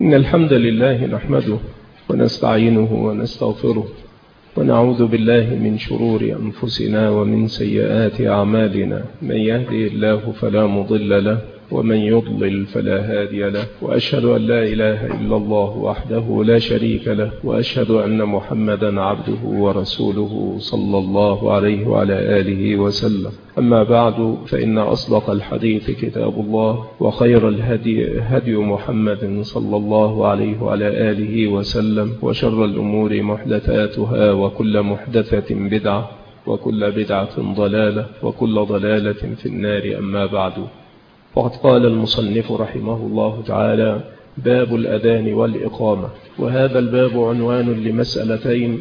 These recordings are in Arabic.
إن الحمد لله نحمده ونستعينه ونستغفره ونعوذ بالله من شرور أنفسنا ومن سيئات أعمالنا. من يهدي الله فلا مضل له ومن يضلل فلا هادي له، وأشهد أن لا إله إلا الله وحده لا شريك له، وأشهد أن محمدا عبده ورسوله صلى الله عليه وعلى آله وسلم. أما بعد، فإن أصدق الحديث كتاب الله، وخير الهدي هدي محمد صلى الله عليه وعلى آله وسلم، وشر الأمور محدثاتها، وكل محدثة بدعة، وكل بدعة ضلالة، وكل ضلالة في النار. أما بعد، وقد قال المصنف رحمه الله تعالى: باب الأذان والإقامة. وهذا الباب عنوان لمسألتين،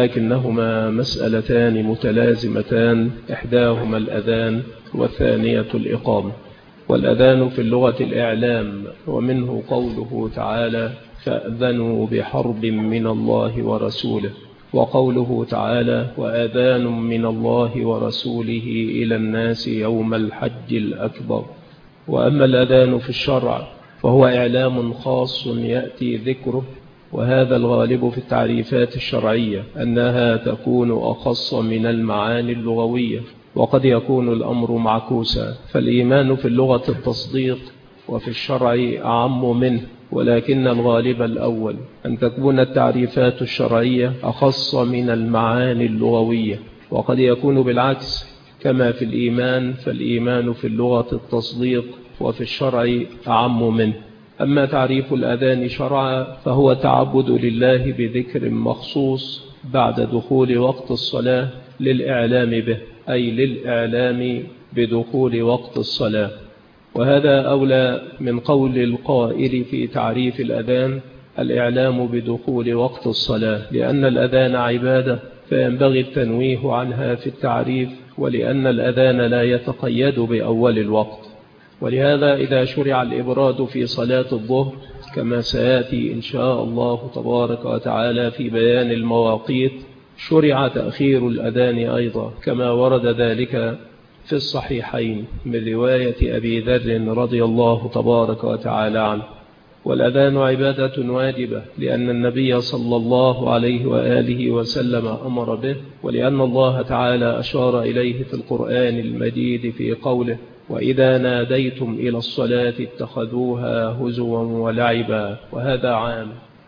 لكنهما مسألتان متلازمتان، إحداهما الأذان والثانية الإقامة. والأذان في اللغة الإعلام، ومنه قوله تعالى: فأذنوا بحرب من الله ورسوله، وقوله تعالى: وأذان من الله ورسوله إلى الناس يوم الحج الأكبر. وأما الأذان في الشرع فهو إعلام خاص يأتي ذكره، وهذا الغالب في التعريفات الشرعية أنها تكون أخص من المعاني اللغوية، وقد يكون الأمر معكوسا، فالإيمان في اللغة التصديق، وفي الشرع أعم منه، ولكن الغالب الأول أن تكون التعريفات الشرعية أخص من المعاني اللغوية، وقد يكون بالعكس كما في الإيمان، فالإيمان في اللغة التصديق، وفي الشرع أعم منه. أما تعريف الأذان شرعا فهو تعبد لله بذكر مخصوص بعد دخول وقت الصلاة للإعلام به، أي للإعلام بدخول وقت الصلاة. وهذا أولى من قول القائل في تعريف الأذان: الإعلام بدخول وقت الصلاة، لأن الأذان عبادة فينبغي التنويه عنها في التعريف، ولأن الأذان لا يتقيد بأول الوقت. ولهذا إذا شرع الإبراد في صلاة الظهر، كما سيأتي إن شاء الله تبارك وتعالى في بيان المواقيت، شرع تأخير الأذان أيضا، كما ورد ذلك في الصحيحين من رواية أبي ذر رضي الله تبارك وتعالى عنه. والأذان عبادة واجبة، لأن النبي صلى الله عليه وآله وسلم أمر به، ولأن الله تعالى أشار إليه في القرآن المجيد في قوله: وإذا ناديتم إلى الصلاة اتخذوها هزوا ولعبا، وهذا عام.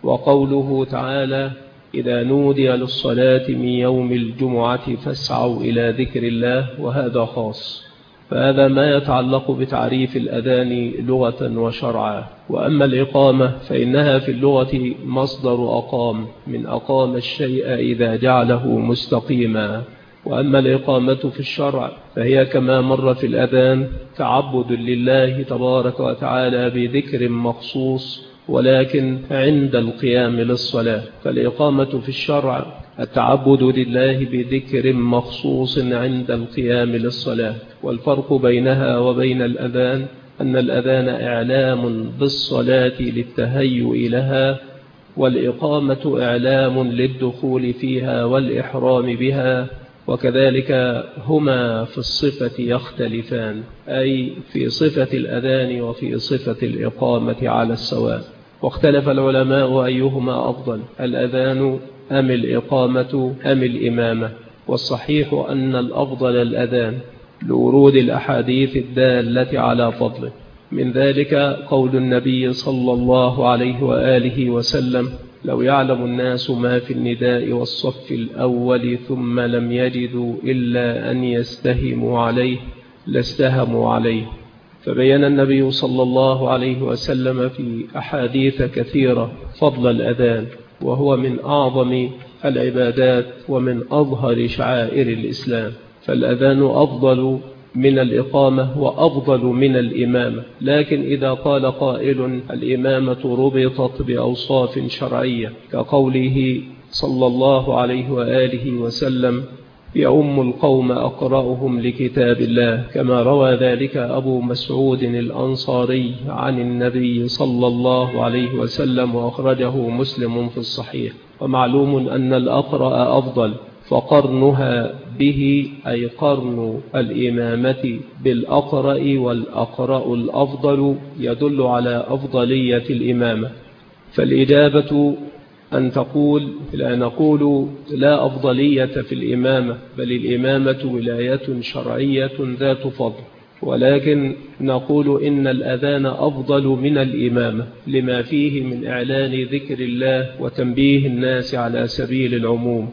وقوله تعالى: إذا نودي للصلاة من يوم الجمعة فاسعوا إلى ذكر الله، وهذا خاص. فهذا ما يتعلق بتعريف الأذان لغة وشرعا. وأما الإقامة فإنها في اللغة مصدر أقام، من أقام الشيء إذا جعله مستقيما. وأما الإقامة في الشرع فهي كما مر في الأذان تعبد لله تبارك وتعالى بذكر مخصوص، ولكن عند القيام للصلاة. فالإقامة في الشرع التعبد لله بذكر مخصوص عند القيام للصلاة. والفرق بينها وبين الأذان أن الأذان إعلام بالصلاة للتهيؤ لها، والإقامة إعلام للدخول فيها والإحرام بها. وكذلك هما في الصفة يختلفان، أي في صفة الأذان وفي صفة الإقامة على السواء. واختلف العلماء أيهما أفضل، الأذان أم الإقامة أم الإمامة؟ والصحيح أن الأفضل الأذان، لورود الأحاديث الدالة على فضله. من ذلك قول النبي صلى الله عليه وآله وسلم: لو يعلم الناس ما في النداء والصف الأول ثم لم يجدوا إلا أن يستهموا عليه لاستهموا عليه. فبين النبي صلى الله عليه وسلم في أحاديث كثيرة فضل الأذان، وهو من أعظم العبادات ومن أظهر شعائر الإسلام. فالأذان أفضل من الإقامة وأفضل من الإمامة. لكن إذا قال قائل: الإمامة ربطت بأوصاف شرعية، كقوله صلى الله عليه وآله وسلم: يؤم القوم أقرأهم لكتاب الله، كما روى ذلك أبو مسعود الأنصاري عن النبي صلى الله عليه وسلم، وأخرجه مسلم في الصحيح. ومعلوم أن الأقرأ أفضل، فقرنها به أي قرن الإمامة بالأقرأ، والأقرأ الأفضل يدل على أفضلية الإمامة. فالإجابة أن تقول لا نقول لا أفضلية في الإمامة، بل الإمامة ولاية شرعية ذات فضل، ولكن نقول إن الأذان أفضل من الإمامة لما فيه من إعلان ذكر الله وتنبيه الناس على سبيل العموم،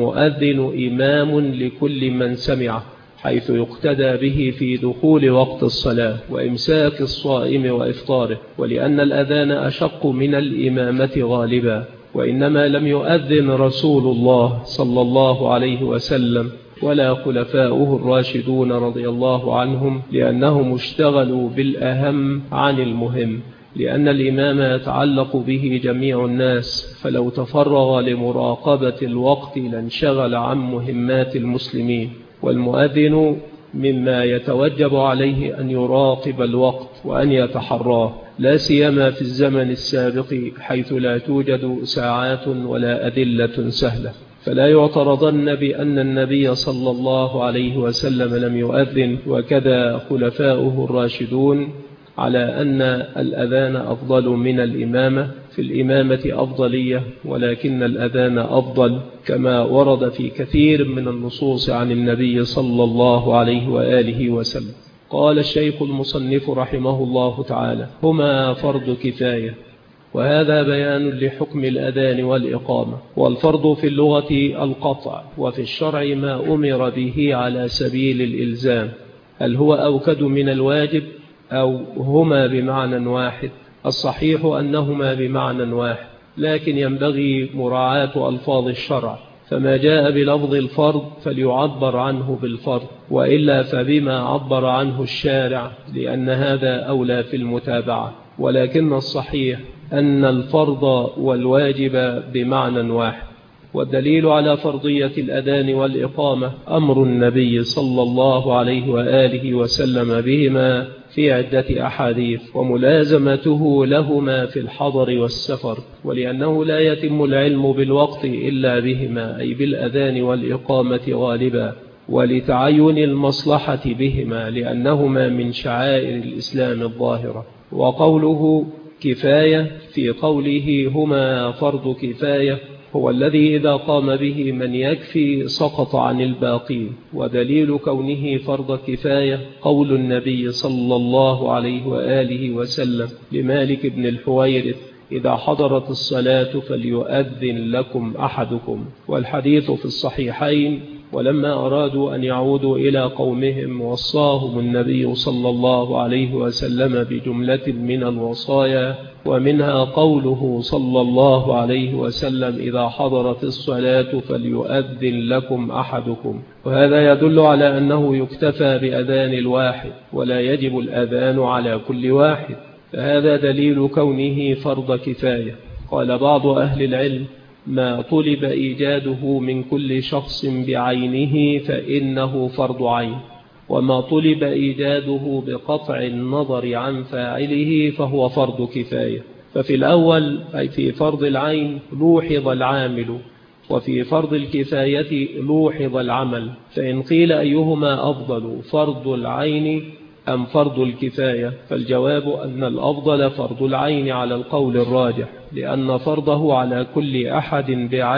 فالمؤذن إمام لكل من سمعه، حيث يقتدى به في دخول وقت الصلاة وإمساك الصائم وإفطاره، ولأن الأذان أشق من الإمامة غالبا، وإنما لم يؤذن رسول الله صلى الله عليه وسلم ولا خلفاؤه الراشدون رضي الله عنهم، لأنهم اشتغلوا بالأهم عن المهم، لأن الإمام يتعلق به جميع الناس، فلو تفرغ لمراقبة الوقت لانشغل عن مهمات المسلمين. والمؤذن مما يتوجب عليه أن يراقب الوقت وأن يتحراه، لا سيما في الزمن السابق حيث لا توجد ساعات ولا أدلة سهلة. فلا يعترضن بأن النبي صلى الله عليه وسلم لم يؤذن، وكذا خلفاؤه الراشدون، على أن الأذان أفضل من الإمامة. في الإمامة أفضلية، ولكن الأذان أفضل، كما ورد في كثير من النصوص عن النبي صلى الله عليه وآله وسلم. قال الشيخ المصنف رحمه الله تعالى: هما فرض كفاية. وهذا بيان لحكم الأذان والإقامة. والفرض في اللغة القطع، وفي الشرع ما أمر به على سبيل الإلزام. هل هو أوكد من الواجب أو هما بمعنى واحد؟ الصحيح أنهما بمعنى واحد، لكن ينبغي مراعاة ألفاظ الشرع، فما جاء بلفظ الفرض فليعبر عنه بالفرض، وإلا فبما عبر عنه الشارع، لأن هذا أولى في المتابعة. ولكن الصحيح أن الفرض والواجب بمعنى واحد. والدليل على فرضية الأذان والإقامة أمر النبي صلى الله عليه وآله وسلم بهما في عدة أحاديث، وملازمته لهما في الحضر والسفر، ولأنه لا يتم العلم بالوقت إلا بهما، أي بالأذان والإقامة غالبا، ولتعين المصلحة بهما، لأنهما من شعائر الإسلام الظاهرة. وقوله كفاية في قوله هما فرض كفاية هو الذي إذا قام به من يكفي سقط عن الباقين. ودليل كونه فرض كفاية قول النبي صلى الله عليه وآله وسلم لمالك بن الحويرث: إذا حضرت الصلاة فليؤذن لكم أحدكم. والحديث في الصحيحين. ولما أرادوا أن يعودوا إلى قومهم وصاهم النبي صلى الله عليه وسلم بجملة من الوصايا، ومنها قوله صلى الله عليه وسلم: إذا حضرت الصلاة فليؤذن لكم أحدكم. وهذا يدل على أنه يكتفى بأذان الواحد، ولا يجب الأذان على كل واحد، فهذا دليل كونه فرض كفاية. قال بعض أهل العلم: ما طلب إيجاده من كل شخص بعينه فإنه فرض عين، وما طلب إيجاده بقطع النظر عن فاعله فهو فرض كفاية. ففي الأول أي في فرض العين لوحظ العامل، وفي فرض الكفاية لوحظ العمل. فإن قيل أيهما أفضل، فرض العين أم فرض الكفاية؟ فالجواب أن الأفضل فرض العين على القول الراجح، لأن فرضه على كل أحد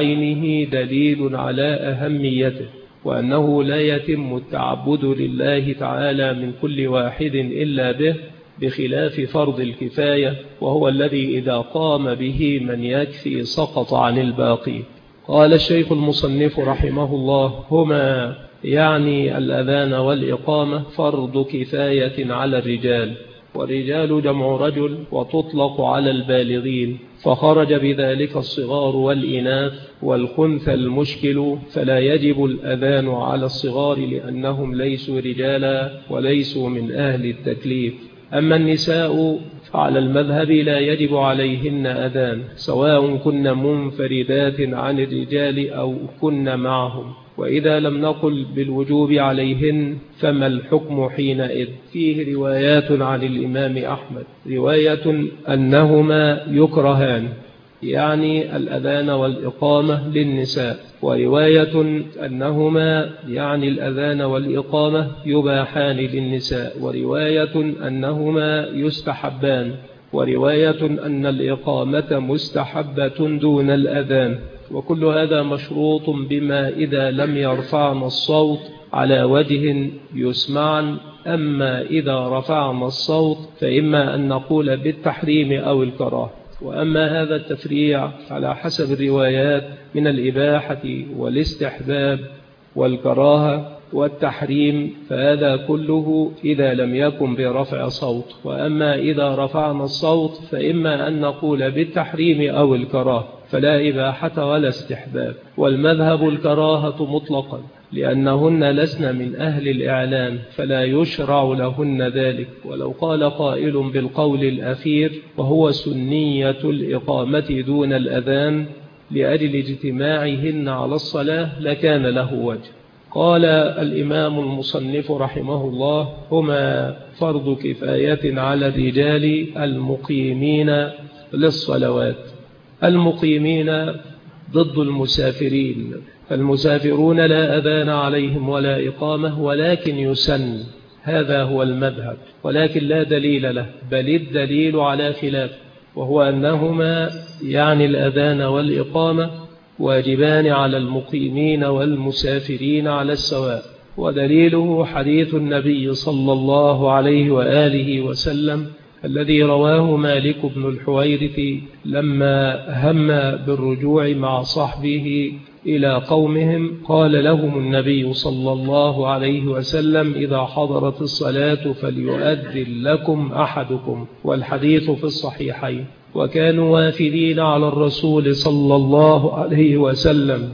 بعينه دليل على أهميته، وأنه لا يتم التعبد لله تعالى من كل واحد إلا به، بخلاف فرض الكفاية، وهو الذي إذا قام به من يكفي سقط عن الباقي. قال الشيخ المصنف رحمه الله: هما يعني الأذان والإقامة فرض كفاية على الرجال، والرجال جمع رجل، وتطلق على البالغين، فخرج بذلك الصغار والإناث والخنث المشكل، فلا يجب الأذان على الصغار لأنهم ليسوا رجالا وليسوا من أهل التكليف. أما النساء فعلى المذهب لا يجب عليهن أذان، سواء كن منفردات عن الرجال أو كن معهم. وإذا لم نقل بالوجوب عليهن فما الحكم حينئذ؟ فيه روايات عن الإمام أحمد: رواية أنهما يكرهان، يعني الأذان والإقامة للنساء، ورواية أنهما يعني الأذان والإقامة يباحان للنساء، ورواية أنهما يستحبان، ورواية أن الإقامة مستحبة دون الأذان، وكل هذا مشروط بما إذا لم يرفعنا الصوت على وجه يسمعن. أما إذا رفعنا الصوت فإما أن نقول بالتحريم أو الكراهة. وأما هذا التفريع على حسب الروايات من الإباحة والاستحباب والكراهة والتحريم فهذا كله إذا لم يكن برفع صوت. وأما إذا رفعنا الصوت فإما أن نقول بالتحريم أو الكراهة، فلا إباحة ولا استحباب. والمذهب الكراهة مطلقا، لأنهن لسن من أهل الإعلان فلا يشرع لهن ذلك. ولو قال قائل بالقول الأخير وهو سنية الإقامة دون الأذان لأجل اجتماعهن على الصلاة لكان له وجه. قال الإمام المصنف رحمه الله: هما فرض كفاية على الرجال المقيمين للصلوات. المقيمين ضد المسافرين، فالمسافرون لا أذان عليهم ولا إقامة، ولكن يسن، هذا هو المذهب، ولكن لا دليل له، بل الدليل على خلاف، وهو أنهما يعني الأذان والإقامة واجبان على المقيمين والمسافرين على السواء. ودليله حديث النبي صلى الله عليه وآله وسلم الذي رواه مالك بن الحويرث لما هم بالرجوع مع صحبه إلى قومهم، قال لهم النبي صلى الله عليه وسلم: إذا حضرت الصلاة فليؤذن لكم أحدكم. والحديث في الصحيحين. وكانوا وافدين على الرسول صلى الله عليه وسلم،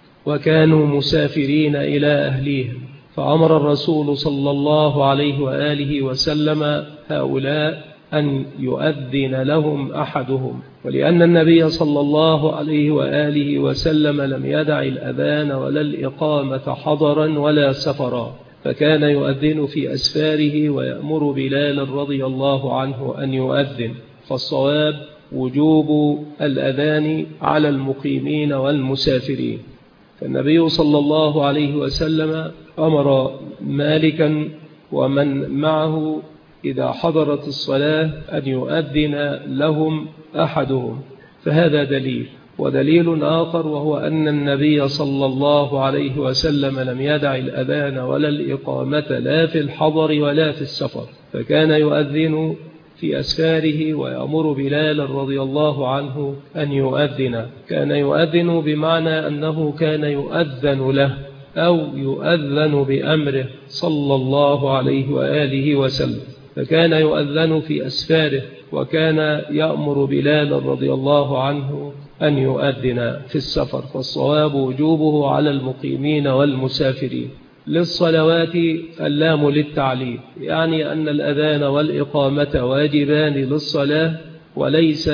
وكانوا مسافرين إلى أهليهم، فأمر الرسول صلى الله عليه وآله وسلم هؤلاء أن يؤذن لهم أحدهم. ولأن النبي صلى الله عليه وآله وسلم لم يدع الأذان ولا الإقامة حضرا ولا سفرا، فكان يؤذن في أسفاره ويأمر بلال رضي الله عنه أن يؤذن. فالصواب وجوب الأذان على المقيمين والمسافرين. فالنبي صلى الله عليه وسلم أمر مالكا ومن معه إذا حضرت الصلاة أن يؤذن لهم أحدهم، فهذا دليل. ودليل آخر وهو أن النبي صلى الله عليه وسلم لم يدع الأذان ولا الإقامة لا في الحضر ولا في السفر، فكان يؤذن في أسفاره ويأمر بلال رضي الله عنه أن يؤذن. كان يؤذن بمعنى أنه كان يؤذن له أو يؤذن بأمره صلى الله عليه وآله وسلم، فكان يؤذن في أسفاره، وكان يأمر بلال رضي الله عنه أن يؤذن في السفر. فالصواب وجوبه على المقيمين والمسافرين. للصلوات اللام للتعليل، يعني أن الأذان والإقامة واجبان للصلاة وليس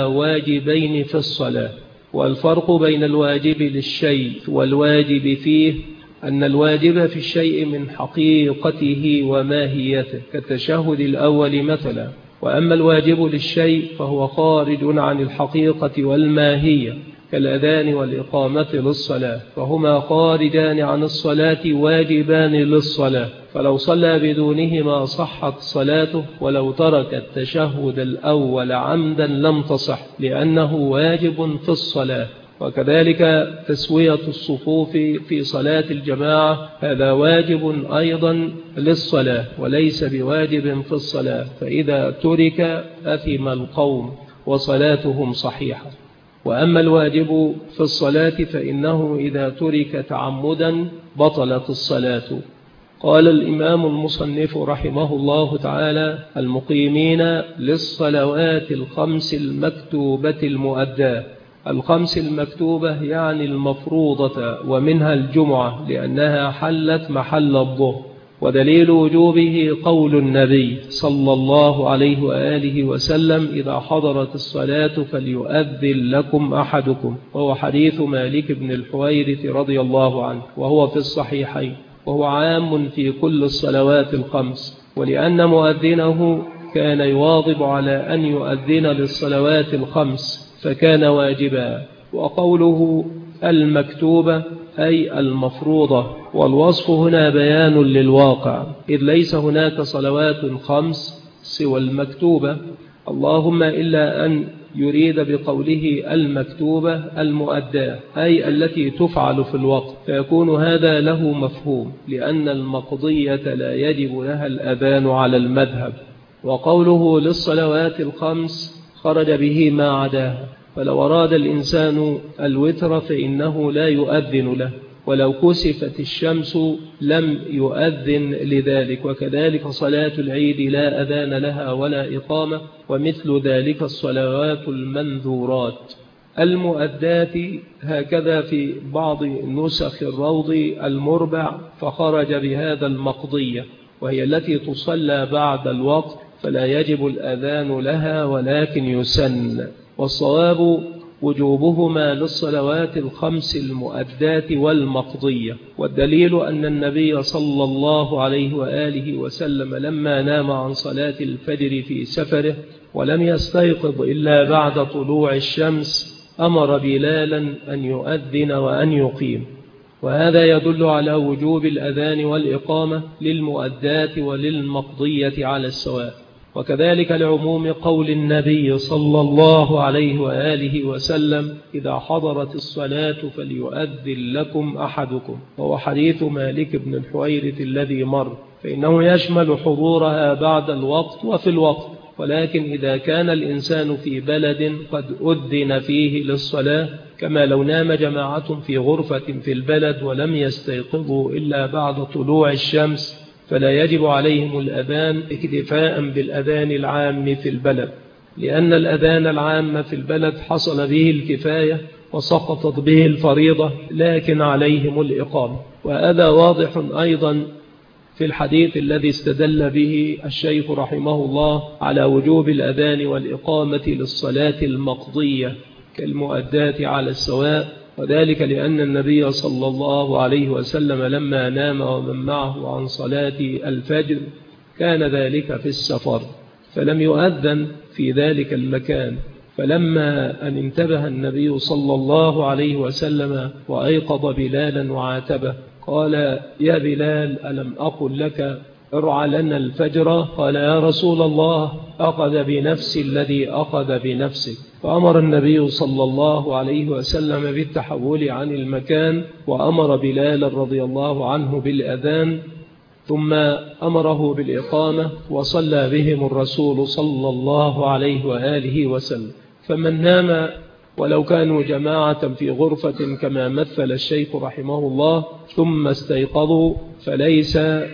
واجبين في الصلاة. والفرق بين الواجب للشيء والواجب فيه أن الواجب في الشيء من حقيقته وماهيته كالتشهد الأول مثلا، وأما الواجب للشيء فهو خارج عن الحقيقة والماهية كالأذان والإقامة للصلاة، فهما خارجان عن الصلاة واجبان للصلاة، فلو صلى بدونهما صحت صلاته، ولو ترك التشهد الأول عمدا لم تصح لأنه واجب في الصلاة. وكذلك تسوية الصفوف في صلاة الجماعة هذا واجب أيضا للصلاة وليس بواجب في الصلاة، فإذا ترك أثم القوم وصلاتهم صحيحة. وأما الواجب في الصلاة فإنه إذا ترك تعمدا بطلت الصلاة. قال الإمام المصنف رحمه الله تعالى: المقيمين للصلوات الخمس المكتوبة المؤداة. الخمس المكتوبة يعني المفروضة، ومنها الجمعة لأنها حلت محل الظهر. ودليل وجوبه قول النبي صلى الله عليه وآله وسلم: إذا حضرت الصلاة فليؤذن لكم أحدكم، وهو حديث مالك بن الحويرث رضي الله عنه، وهو في الصحيحين، وهو عام في كل الصلوات الخمس. ولأن مؤذنه كان يواظب على أن يؤذن للصلوات الخمس فكان واجبا. وقوله المكتوبة أي المفروضة، والوصف هنا بيان للواقع، إذ ليس هناك صلوات خمس سوى المكتوبة. اللهم إلا أن يريد بقوله المكتوبة المؤداة، أي التي تفعل في الوقت، فيكون هذا له مفهوم، لأن المقضية لا يجب لها الأذان على المذهب. وقوله للصلوات الخمس خرج به ما عداها، فلو أراد الإنسان الوتر فإنه لا يؤذن له، ولو كسفت الشمس لم يؤذن لذلك، وكذلك صلاة العيد لا أذان لها ولا إقامة، ومثل ذلك الصلوات المنذورات المؤدات. هكذا في بعض نسخ الروض المربع فخرج بهذا المقضية، وهي التي تصلى بعد الوقت، فلا يجب الأذان لها ولكن يسن. والصواب وجوبهما للصلوات الخمس المؤدات والمقضية، والدليل أن النبي صلى الله عليه وآله وسلم لما نام عن صلاة الفجر في سفره ولم يستيقظ إلا بعد طلوع الشمس أمر بلالا أن يؤذن وأن يقيم، وهذا يدل على وجوب الأذان والإقامة للمؤدات وللمقضية على السواء. وكذلك لعموم قول النبي صلى الله عليه وآله وسلم إذا حضرت الصلاة فليؤذن لكم أحدكم، وهو حديث مالك بن الحويرث الذي مر، فإنه يشمل حضورها بعد الوقت وفي الوقت. ولكن إذا كان الإنسان في بلد قد أذن فيه للصلاة، كما لو نام جماعة في غرفة في البلد ولم يستيقظوا إلا بعد طلوع الشمس، فلا يجب عليهم الأذان اكتفاء بالأذان العام في البلد، لأن الأذان العام في البلد حصل به الكفاية وسقطت به الفريضة، لكن عليهم الإقامة. وهذا واضح أيضا في الحديث الذي استدل به الشيخ رحمه الله على وجوب الأذان والإقامة للصلاة المقضية كالمؤدات على السواء، وذلك لأن النبي صلى الله عليه وسلم لما نام ومن معه عن صلاة الفجر كان ذلك في السفر، فلم يؤذن في ذلك المكان. فلما أن انتبه النبي صلى الله عليه وسلم وأيقظ بلالا وعاتبه قال: يا بلال، ألم أقل لك ارعى لنا الفجر؟ قال: يا رسول الله، أخذ بنفسي الذي أخذ بنفسك. فأمر النبي صلى الله عليه وسلم بالتحول عن المكان، وأمر بلال رضي الله عنه بالأذان، ثم أمره بالإقامة، وصلى بهم الرسول صلى الله عليه وآله وسلم. فمن نام ولو كانوا جماعة في غرفة كما مثل الشيخ رحمه الله ثم استيقظوا، فليس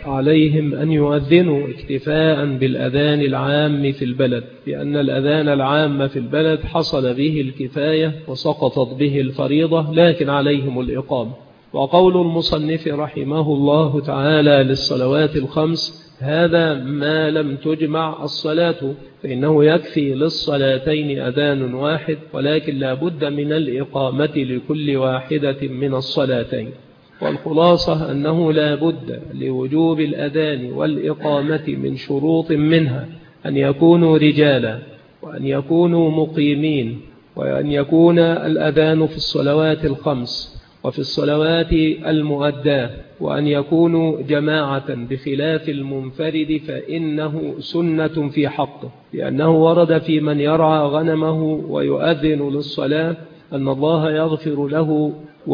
عليهم أن يؤذنوا اكتفاء بالأذان العام في البلد، لأن الأذان العام في البلد حصل به الكفاية وسقطت به الفريضة، لكن عليهم الإقامة. وقول المصنف رحمه الله تعالى للصلوات الخمس هذا ما لم تجمع الصلاة، فإنه يكفي للصلاتين أذان واحد، ولكن لا بد من الإقامة لكل واحدة من الصلاتين. والخلاصة أنه لا بد لوجوب الأذان والإقامة من شروط، منها أن يكونوا رجالا، وأن يكونوا مقيمين، وأن يكون الأذان في الصلوات الخمس وفي الصلوات المؤداة، وأن يكونوا جماعة بخلاف المنفرد فإنه سنة في حقه، لأنه ورد في من يرعى غنمه ويؤذن للصلاة أن الله يغفر له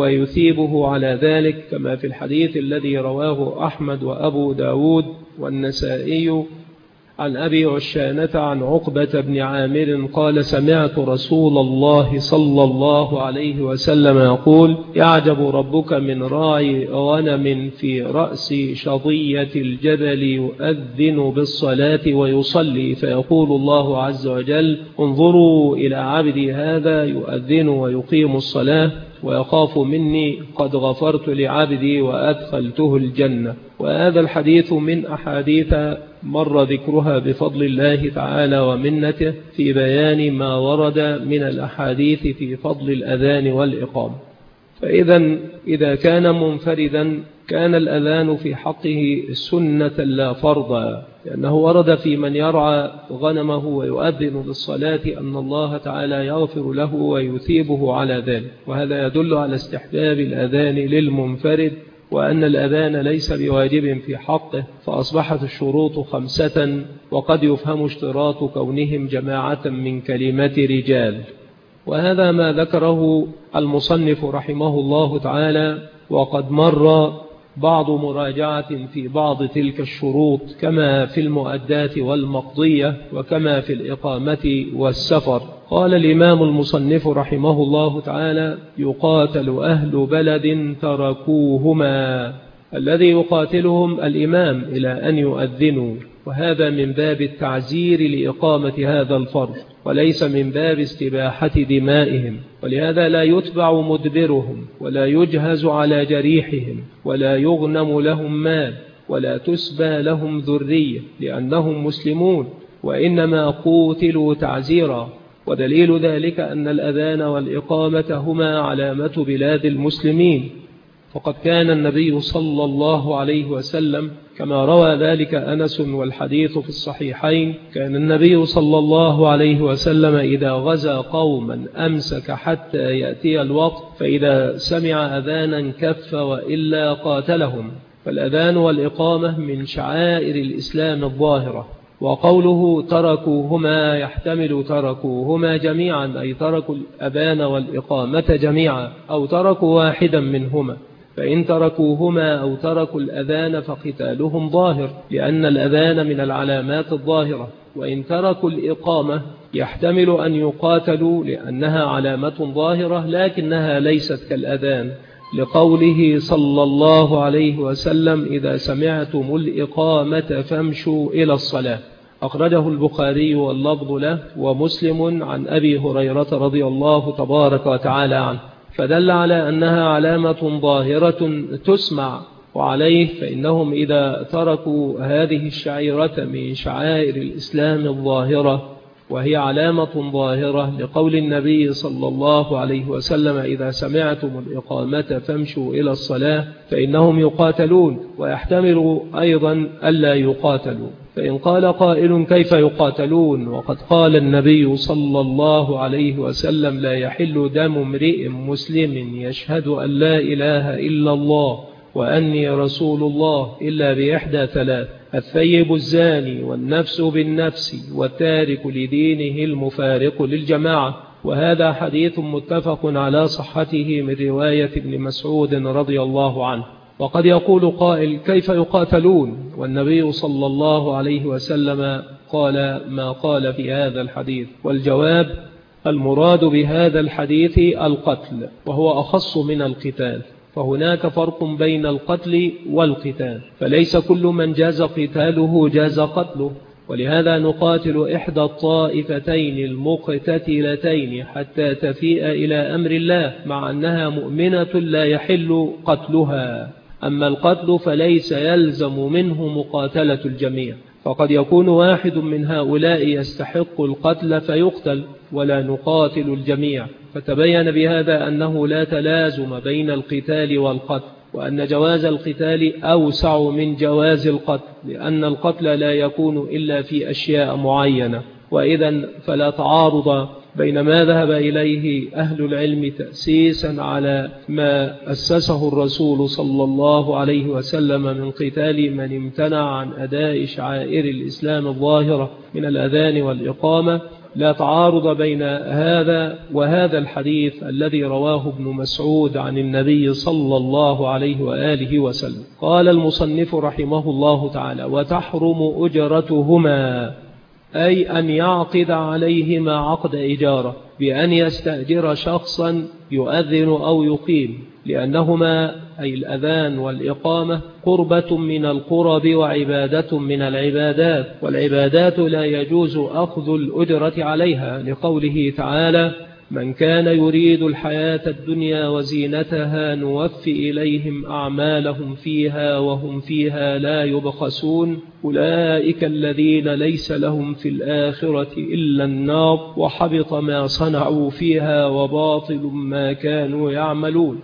ويثيبه على ذلك، كما في الحديث الذي رواه أحمد وأبو داود والنسائي عن أبي عشانة عن عقبة بن عامر قال: سمعت رسول الله صلى الله عليه وسلم يقول: يعجب ربك من راعي غنم في رأس شظية الجبل يؤذن بالصلاة ويصلي، فيقول الله عز وجل: انظروا إلى عبدي هذا يؤذن ويقيم الصلاة ويخاف مني، قد غفرت لعبدي وأدخلته الجنة. وهذا الحديث من أحاديث مر ذكرها بفضل الله تعالى ومنته في بيان ما ورد من الأحاديث في فضل الأذان والإقامة. فإذا إذا كان منفردا كان الأذان في حقه سنة لا فرضا، لأنه ورد في من يرعى غنمه ويؤذن للصلاة أن الله تعالى يغفر له ويثيبه على ذلك، وهذا يدل على استحباب الأذان للمنفرد وأن الأذان ليس بواجب في حقه، فأصبحت الشروط 5، وقد يفهم اشتراط كونهم جماعة من كلمة رجال. وهذا ما ذكره المصنف رحمه الله تعالى، وقد مر بعض مراجعة في بعض تلك الشروط كما في المؤدات والمقضية وكما في الإقامة والسفر. قال الإمام المصنف رحمه الله تعالى: يقاتل أهل بلد تركوهما. الذي يقاتلهم الإمام إلى أن يؤذنوا، وهذا من باب التعزير لإقامة هذا الفرض، وليس من باب استباحة دمائهم، ولهذا لا يتبع مدبرهم، ولا يجهز على جريحهم، ولا يغنم لهم مال، ولا تسبى لهم ذرية، لأنهم مسلمون، وإنما قوتلوا تعزيرا. ودليل ذلك أن الأذان والإقامة هما علامة بلاد المسلمين، فقد كان النبي صلى الله عليه وسلم كما روى ذلك أنس والحديث في الصحيحين، كان النبي صلى الله عليه وسلم إذا غزا قوما أمسك حتى يأتي الوقت، فإذا سمع أذانا كف وإلا قاتلهم. فالأذان والإقامة من شعائر الإسلام الظاهرة. وقوله تركوهما يحتمل تركوهما جميعا، أي تركوا الأذان والإقامة جميعا، أو تركوا واحدا منهما. فإن تركوهما أو تركوا الأذان فقتالهم ظاهر، لأن الأذان من العلامات الظاهرة. وإن تركوا الإقامة يحتمل أن يقاتلوا لأنها علامة ظاهرة لكنها ليست كالأذان، لقوله صلى الله عليه وسلم: إذا سمعتم الإقامة فامشوا إلى الصلاة. أخرجه البخاري واللفظ له، ومسلم عن أبي هريرة رضي الله تبارك وتعالى عنه، فدل على أنها علامة ظاهرة تسمع. وعليه فإنهم إذا تركوا هذه الشعيرة من شعائر الإسلام الظاهرة، وهي علامة ظاهرة لقول النبي صلى الله عليه وسلم: إذا سمعتم الإقامة فامشوا إلى الصلاة، فإنهم يقاتلون. ويحتمل أيضا ألا يقاتلوا. فإن قال قائل: كيف يقاتلون وقد قال النبي صلى الله عليه وسلم: لا يحل دم امرئ مسلم يشهد أن لا إله إلا الله وأني رسول الله إلا بإحدى ثلاث: الثيب الزاني، والنفس بالنفس، والتارك لدينه المفارق للجماعة. وهذا حديث متفق على صحته من رواية ابن مسعود رضي الله عنه. وقد يقول قائل: كيف يقاتلون والنبي صلى الله عليه وسلم قال ما قال في هذا الحديث؟ والجواب: المراد بهذا الحديث القتل، وهو أخص من القتال، فهناك فرق بين القتل والقتال، فليس كل من جاز قتاله جاز قتله. ولهذا نقاتل إحدى الطائفتين المقتتلتين حتى تفيء إلى أمر الله، مع أنها مؤمنة لا يحل قتلها. أما القتل فليس يلزم منه مقاتلة الجميع، فقد يكون واحد من هؤلاء يستحق القتل فيقتل، ولا نقاتل الجميع. فتبين بهذا أنه لا تلازم بين القتال والقتل، وأن جواز القتال أوسع من جواز القتل، لأن القتل لا يكون إلا في أشياء معينة. وإذن فلا تعارض بين ما ذهب إليه أهل العلم تأسيسا على ما أسسه الرسول صلى الله عليه وسلم من قتال من امتنع عن أداء شعائر الإسلام الظاهرة من الأذان والإقامة، لا تعارض بين هذا وهذا الحديث الذي رواه ابن مسعود عن النبي صلى الله عليه وآله وسلم. قال المصنف رحمه الله تعالى: وتحرم أجرتهما، أي أن يعقد عليهما عقد إجارة بأن يستأجر شخصا يؤذن أو يقيم، لأنهما أي الأذان والإقامة قربة من القرب وعبادة من العبادات، والعبادات لا يجوز أخذ الأجرة عليها، لقوله تعالى: من كان يريد الحياة الدنيا وزينتها نوفي إليهم أعمالهم فيها وهم فيها لا يبخسون أولئك الذين ليس لهم في الآخرة إلا النار وحبط ما صنعوا فيها وباطل ما كانوا يعملون.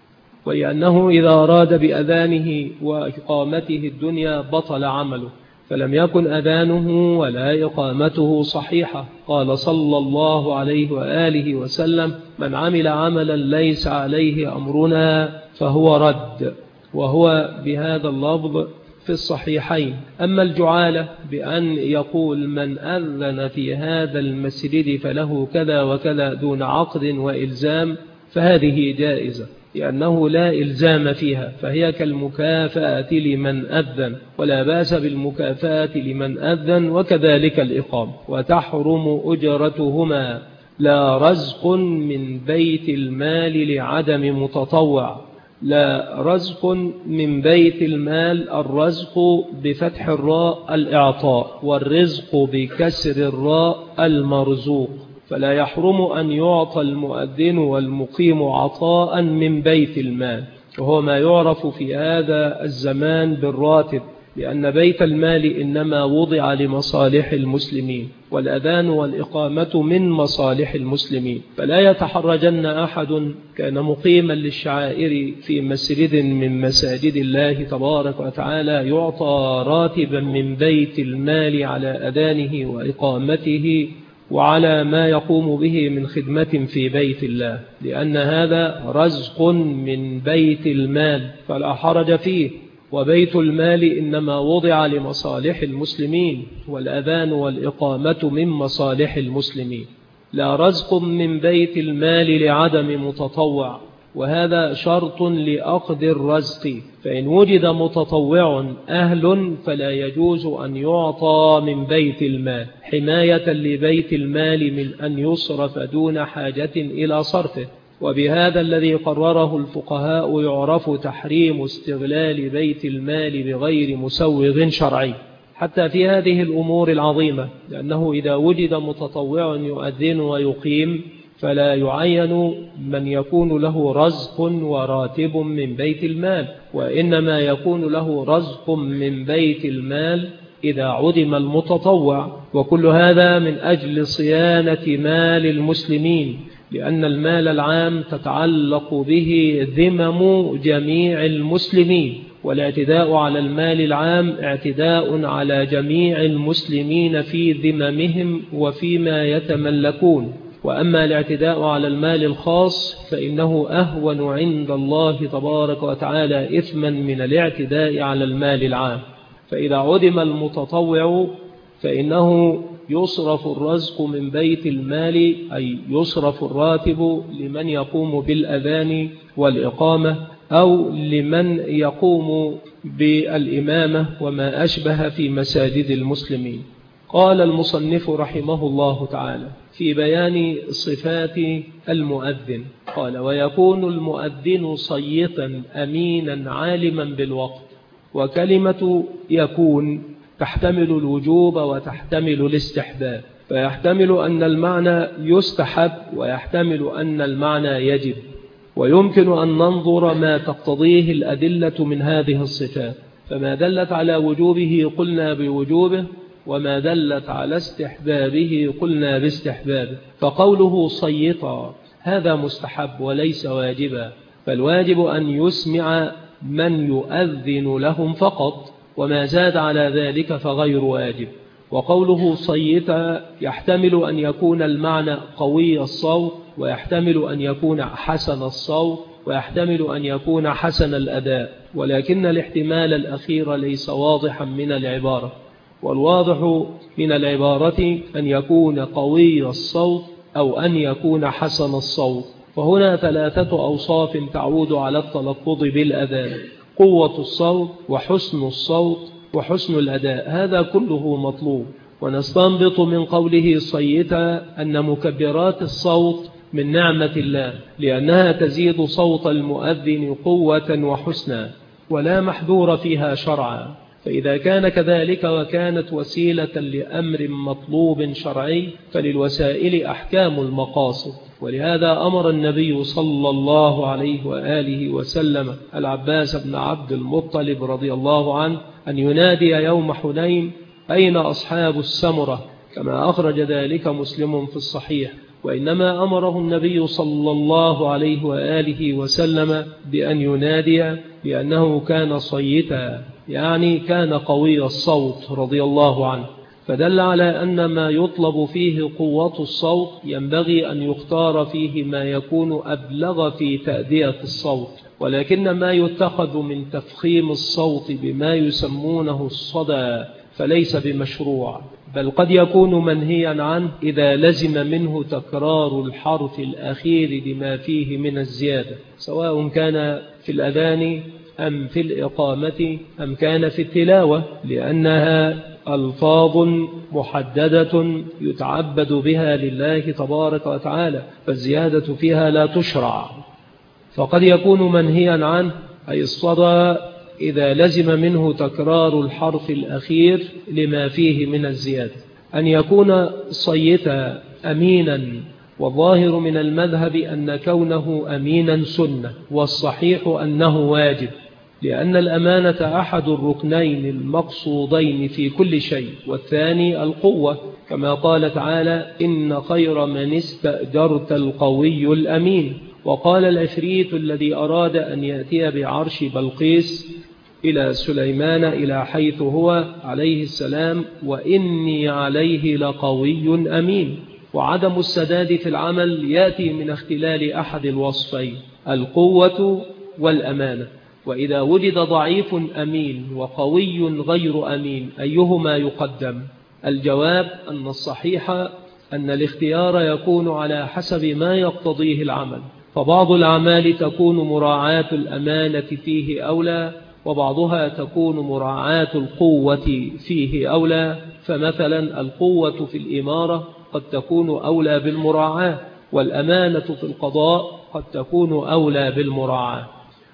ولأنه إذا أراد بأذانه وإقامته الدنيا بطل عمله، فلم يكن أذانه ولا إقامته صحيحة. قال صلى الله عليه وآله وسلم: من عمل عملا ليس عليه أمرنا فهو رد. وهو بهذا اللفظ في الصحيحين. أما الجعالة بأن يقول من أذن في هذا المسجد فله كذا وكذا دون عقد وإلزام فهذه جائزة، لأنه لا إلزام فيها، فهي كالمكافأة لمن أذن، ولا بأس بالمكافأة لمن أذن، وكذلك الإقام. وتحرم أجرتهما لا رزق من بيت المال لعدم متطوع. لا رزق من بيت المال، الرزق بفتح الراء الإعطاء، والرزق بكسر الراء المرزوق. فلا يحرم أن يعطى المؤذن والمقيم عطاء من بيت المال، وهو ما يعرف في هذا الزمان بالراتب، لأن بيت المال إنما وضع لمصالح المسلمين، والأذان والإقامة من مصالح المسلمين. فلا يتحرجن أحد كان مقيما للشعائر في مسجد من مساجد الله تبارك وتعالى يعطى راتبا من بيت المال على أذانه وإقامته وعلى ما يقوم به من خدمة في بيت الله، لأن هذا رزق من بيت المال فلا حرج فيه. وبيت المال إنما وضع لمصالح المسلمين، والأذان والإقامة من مصالح المسلمين. لا رزق من بيت المال لعدم متطوع، وهذا شرط لأخذ الرزق، فإن وجد متطوع أهل فلا يجوز أن يعطى من بيت المال، حماية لبيت المال من أن يصرف دون حاجة إلى صرفه. وبهذا الذي قرره الفقهاء يعرف تحريم استغلال بيت المال بغير مسوغ شرعي، حتى في هذه الأمور العظيمة، لأنه إذا وجد متطوع يؤذن ويقيم فلا يعين من يكون له رزق وراتب من بيت المال، وإنما يكون له رزق من بيت المال إذا عدم المتطوع. وكل هذا من أجل صيانة مال المسلمين، لأن المال العام تتعلق به ذمم جميع المسلمين، والاعتداء على المال العام اعتداء على جميع المسلمين في ذممهم وفيما يتملكون. وأما الاعتداء على المال الخاص فإنه أهون عند الله تبارك وتعالى إثما من الاعتداء على المال العام. فإذا عدم المتطوع فإنه يصرف الرزق من بيت المال، أي يصرف الراتب لمن يقوم بالأذان والإقامة أو لمن يقوم بالإمامة وما أشبه في مساجد المسلمين. قال المصنف رحمه الله تعالى في بيان صفات المؤذن، قال: ويكون المؤذن صيتا أمينا عالما بالوقت. وكلمة يكون تحتمل الوجوب وتحتمل الاستحباب، فيحتمل أن المعنى يستحب ويحتمل أن المعنى يجب، ويمكن أن ننظر ما تقتضيه الأدلة من هذه الصفات، فما دلت على وجوبه قلنا بوجوبه، وما دلت على استحبابه قلنا باستحبابه. فقوله صيتا هذا مستحب وليس واجبا، فالواجب أن يسمع من يؤذن لهم فقط، وما زاد على ذلك فغير واجب. وقوله صيتا يحتمل أن يكون المعنى قوي الصوت، ويحتمل أن يكون حسن الصوت، ويحتمل أن يكون حسن الأداء، ولكن الاحتمال الأخير ليس واضحا من العبارة. والواضح من العبارة أن يكون قوي الصوت أو أن يكون حسن الصوت. فهنا ثلاثة أوصاف تعود على التلفظ بالأذان: قوة الصوت وحسن الصوت وحسن الأداء. هذا كله مطلوب. ونستنبط من قوله صيتا أن مكبرات الصوت من نعمة الله، لأنها تزيد صوت المؤذن قوة وحسنا، ولا محذور فيها شرعا. فإذا كان كذلك وكانت وسيلة لأمر مطلوب شرعي فللوسائل أحكام المقاصد. ولهذا أمر النبي صلى الله عليه وآله وسلم العباس بن عبد المطلب رضي الله عنه أن ينادي يوم حنين: أين أصحاب السمرة؟ كما أخرج ذلك مسلم في الصحيح. وإنما أمره النبي صلى الله عليه وآله وسلم بأن ينادي، لأنه كان صيتا، يعني كان قوي الصوت رضي الله عنه. فدل على أن ما يطلب فيه قوة الصوت ينبغي أن يختار فيه ما يكون أبلغ في تأدية الصوت، ولكن ما يتخذ من تفخيم الصوت بما يسمونه الصدى فليس بمشروع، بل قد يكون منهيا عنه إذا لزم منه تكرار الحرف الأخير لما فيه من الزيادة، سواء كان في الأذان أم في الإقامة أم كان في التلاوة، لأنها ألفاظ محددة يتعبد بها لله تبارك وتعالى، فالزيادة فيها لا تشرع. فقد يكون منهيا عنه أي الصدى إذا لزم منه تكرار الحرف الأخير لما فيه من الزيادة. أن يكون صيتا أمينا، والظاهر من المذهب أن كونه أمينا سنة، والصحيح أنه واجب، لأن الأمانة أحد الركنين المقصودين في كل شيء، والثاني القوة، كما قال تعالى: إن خير من استأجرت القوي الأمين. وقال العفريت الذي أراد أن يأتي بعرش بلقيس إلى سليمان إلى حيث هو عليه السلام: وإني عليه لقوي أمين. وعدم السداد في العمل يأتي من اختلال أحد الوصفين، القوة والأمانة. وإذا وجد ضعيف أمين وقوي غير أمين أيهما يقدم؟ الجواب أن الصحيح أن الاختيار يكون على حسب ما يقتضيه العمل، فبعض الأعمال تكون مراعاة الأمانة فيه أولى، وبعضها تكون مراعاة القوة فيه أولى. فمثلا القوة في الإمارة قد تكون أولى بالمراعاة، والأمانة في القضاء قد تكون أولى بالمراعاة.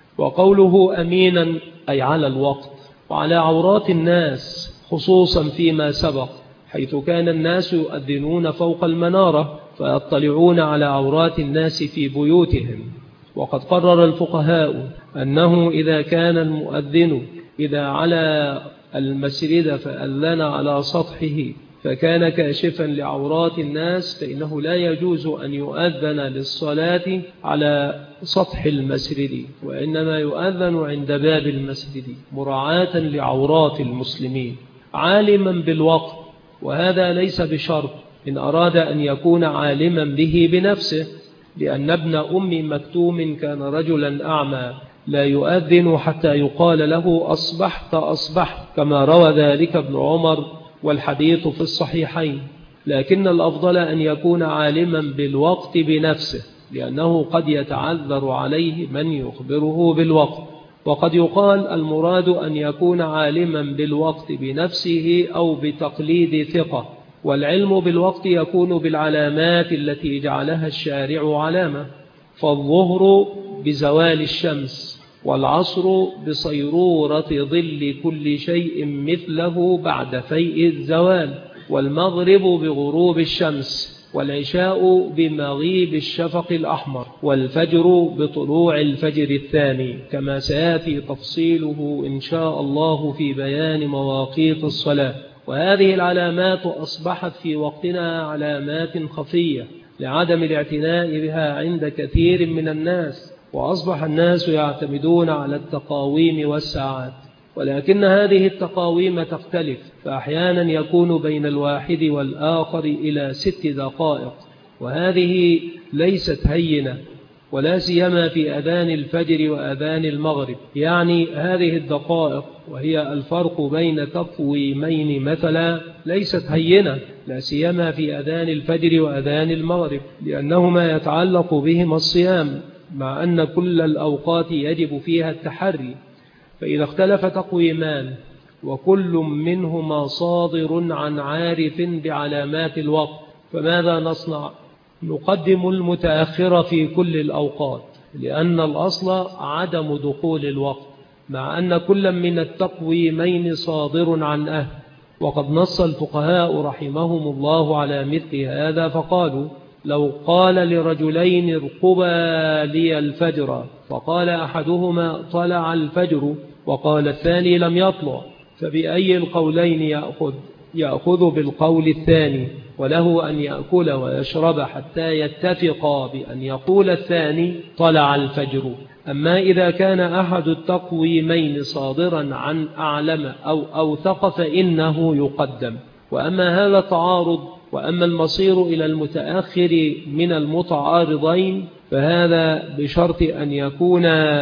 وقوله أمينا أي على الوقت وعلى عورات الناس، خصوصا فيما سبق، حيث كان الناس يؤذنون فوق المنارة فيطلعون على عورات الناس في بيوتهم. وقد قرر الفقهاء أنه إذا كان المؤذن إذا على المسجد فأذن على سطحه فكان كاشفا لعورات الناس، فإنه لا يجوز أن يؤذن للصلاة على سطح المسجد، وإنما يؤذن عند باب المسجد مراعاة لعورات المسلمين، عالما بالوقت. وهذا ليس بشرط إن أراد أن يكون عالما به بنفسه، لأن ابن أم مكتوم كان رجلا أعمى لا يؤذن حتى يقال له أصبحت أصبحت، كما روى ذلك ابن عمر، والحديث في الصحيحين. لكن الأفضل أن يكون عالما بالوقت بنفسه، لأنه قد يتعذر عليه من يخبره بالوقت. وقد يقال المراد أن يكون عالما بالوقت بنفسه أو بتقليد ثقة، والعلم بالوقت يكون بالعلامات التي جعلها الشارع علامة، فالظهر بزوال الشمس، والعصر بصيرورة ظل كل شيء مثله بعد فيء الزوال، والمغرب بغروب الشمس، والعشاء بمغيب الشفق الأحمر، والفجر بطلوع الفجر الثاني، كما سيأتي تفصيله إن شاء الله في بيان مواقيت الصلاة. وهذه العلامات أصبحت في وقتنا علامات خفية لعدم الاعتناء بها عند كثير من الناس، وأصبح الناس يعتمدون على التقاويم والساعات، ولكن هذه التقاويم تختلف، فأحيانا يكون بين الواحد والآخر إلى 6 دقائق، وهذه ليست هينة، ولا سيما في أذان الفجر وأذان المغرب. يعني هذه الدقائق وهي الفرق بين تقويمين مثلا ليست هينة، لا سيما في أذان الفجر وأذان المغرب، لأنهما يتعلق بهما الصيام، مع أن كل الأوقات يجب فيها التحري. فإذا اختلف تقويمان وكل منهما صادر عن عارف بعلامات الوقت، فماذا نصنع؟ نقدم المتأخر في كل الأوقات، لأن الأصل عدم دخول الوقت، مع أن كل من التقويمين صادر عن أهل. وقد نص الفقهاء رحمهم الله على مثل هذا فقالوا: لو قال لرجلين ارقبا لي الفجر، فقال أحدهما طلع الفجر وقال الثاني لم يطلع، فبأي القولين يأخذ بالقول الثاني، وله أن يأكل ويشرب حتى يتفقا بأن يقول الثاني طلع الفجر. أما إذا كان أحد التقويمين صادرا عن أعلم أو أوثق فإنه يقدم. وأما هذا التعارض وأما المصير إلى المتأخر من المتعارضين فهذا بشرط أن يكون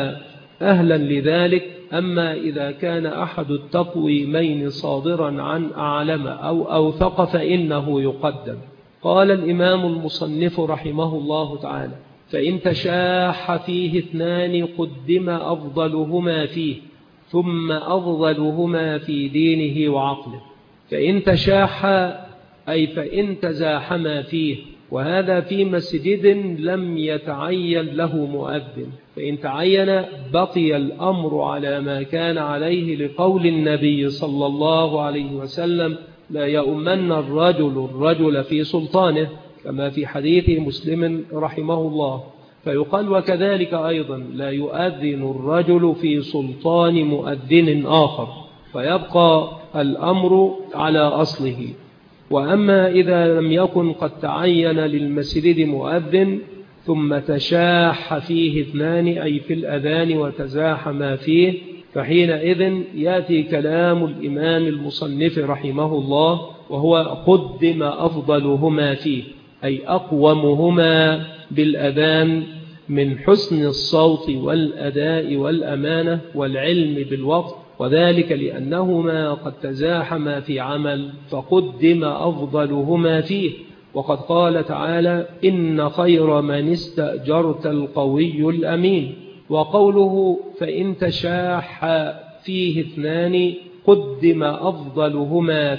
أهلا لذلك. أما إذا كان أحد التقويمين صادرا عن أعلم أو أوثق فإنه يقدم. قال الإمام المصنف رحمه الله تعالى: فإن تشاح فيه اثنان قدم أفضلهما فيه ثم أفضلهما في دينه وعقله. فإن تشاح أي فإن تزاحما فيه، وهذا في مسجد لم يتعين له مؤذن، فإن تعين بقي الأمر على ما كان عليه لقول النبي صلى الله عليه وسلم: لا يؤمن الرجل في سلطانه، كما في حديث مسلم رحمه الله. فيقال وكذلك أيضا لا يؤذن الرجل في سلطان مؤذن آخر، فيبقى الأمر على أصله. وأما إذا لم يكن قد تعين للمسجد مؤذن ثم تشاح فيه اثنان أي في الأذان وتزاحما فيه، فحينئذ يأتي كلام الإمام المصنف رحمه الله، وهو قدم أفضلهما فيه أي أقومهما بالأذان من حسن الصوت والأداء والأمانة والعلم بالوقت، وذلك لأنهما قد تزاحما في عمل فقدم أفضلهما فيه. وقد قال تعالى: إن خير من استأجرت القوي الأمين. وقوله فإن تشاح فيه اثنان قدم أفضلهما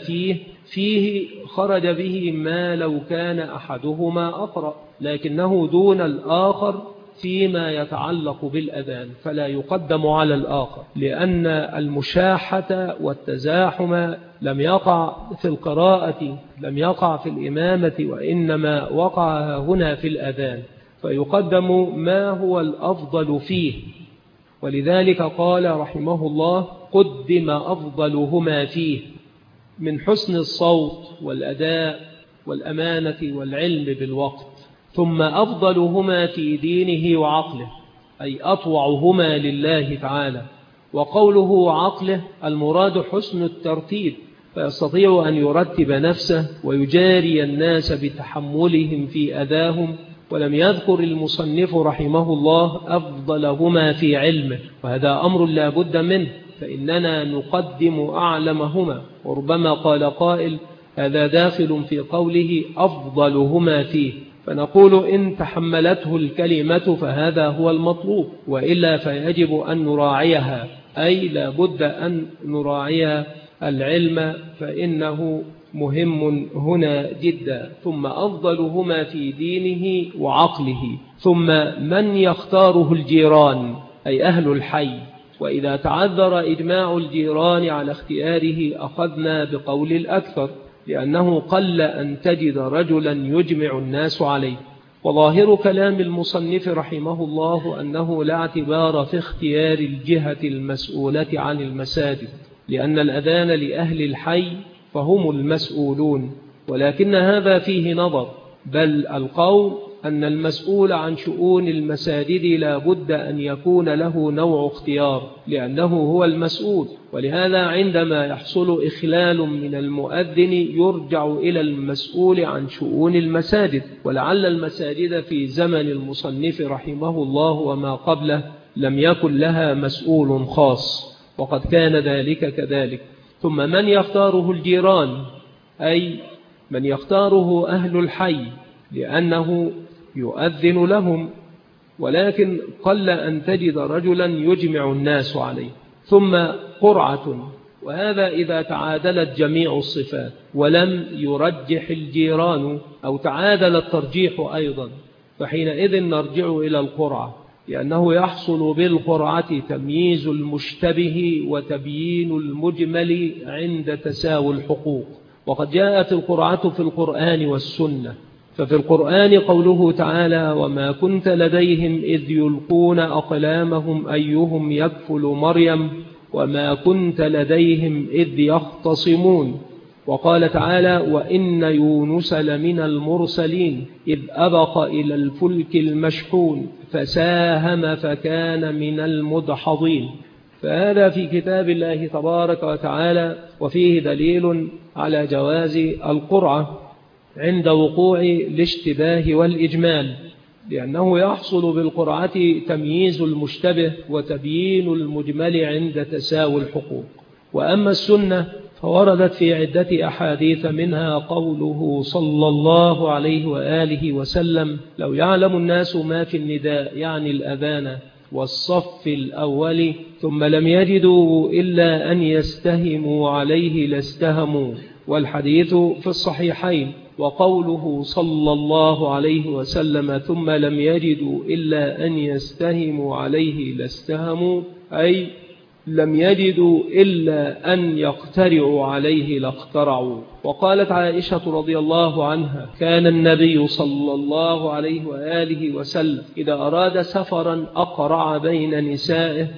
فيه خرج به ما لو كان أحدهما أقرأ، لكنه دون الآخر فيما يتعلق بالأذان، فلا يقدم على الآخر، لأن المشاحة والتزاحم لم يقع في القراءة، لم يقع في الإمامة، وإنما وقع هنا في الأذان، فيقدم ما هو الأفضل فيه. ولذلك قال رحمه الله: قدم أفضلهما فيه من حسن الصوت والأداء والأمانة والعلم بالوقت، ثم أفضلهما في دينه وعقله أي أطوعهما لله تعالى. وقوله عقله المراد حسن الترتيب، فيستطيع أن يرتب نفسه ويجاري الناس بتحملهم في أذاهم. ولم يذكر المصنف رحمه الله أفضلهما في علمه، وهذا أمر لا بد منه، فإننا نقدم أعلمهما. وربما قال قائل: هذا داخل في قوله أفضلهما فيه، فنقول إن تحملته الكلمة فهذا هو المطلوب، وإلا فيجب أن نراعيها، أي لا بد أن نراعي العلم فإنه مهم هنا جدا. ثم أفضلهما في دينه وعقله. ثم من يختاره الجيران أي أهل الحي، وإذا تعذر إجماع الجيران على اختياره أخذنا بقول الأكثر، لأنه قل أن تجد رجلا يجمع الناس عليه. وظاهر كلام المصنف رحمه الله أنه لا اعتبار في اختيار الجهة المسؤولة عن المساجد، لأن الأذان لأهل الحي فهم المسؤولون، ولكن هذا فيه نظر، بل القول أن المسؤول عن شؤون المساجد لا بد أن يكون له نوع اختيار، لأنه هو المسؤول. ولهذا عندما يحصل إخلال من المؤذن يرجع إلى المسؤول عن شؤون المساجد. ولعل المساجد في زمن المصنف رحمه الله وما قبله لم يكن لها مسؤول خاص، وقد كان ذلك كذلك. ثم من يختاره الجيران أي من يختاره أهل الحي، لأنه يؤذن لهم، ولكن قل أن تجد رجلا يجمع الناس عليه. ثم قرعة، وهذا إذا تعادلت جميع الصفات ولم يرجح الجيران، أو تعادل الترجيح أيضا، فحينئذ نرجع إلى القرعة، لأنه يحصل بالقرعة تمييز المشتبه وتبيين المجمل عند تساوي الحقوق. وقد جاءت القرعة في القرآن والسنة. ففي القرآن قوله تعالى: وما كنت لديهم إذ يلقون أقلامهم أيهم يكفل مريم وما كنت لديهم إذ يختصمون. وقال تعالى: وإن يونس لمن المرسلين إذ أبق إلى الفلك المشحون فساهم فكان من المدحضين. فهذا في كتاب الله تبارك وتعالى، وفيه دليل على جواز القرعة عند وقوع الاشتباه والإجمال، لأنه يحصل بالقرعة تمييز المشتبه وتبيين المجمل عند تساوي الحقوق. وأما السنة فوردت في عدة أحاديث، منها قوله صلى الله عليه وآله وسلم: لو يعلم الناس ما في النداء، يعني الأذان والصف الأول، ثم لم يجدوا إلا أن يستهموا عليه لاستهموا. والحديث في الصحيحين. وقوله صلى الله عليه وسلم: ثم لم يجدوا إلا أن يستهموا عليه لاستهموا، أي لم يجدوا إلا أن يقترعوا عليه لاقترعوا. وقالت عائشة رضي الله عنها: كان النبي صلى الله عليه وآله وسلم إذا أراد سفرا أقرع بين نسائه،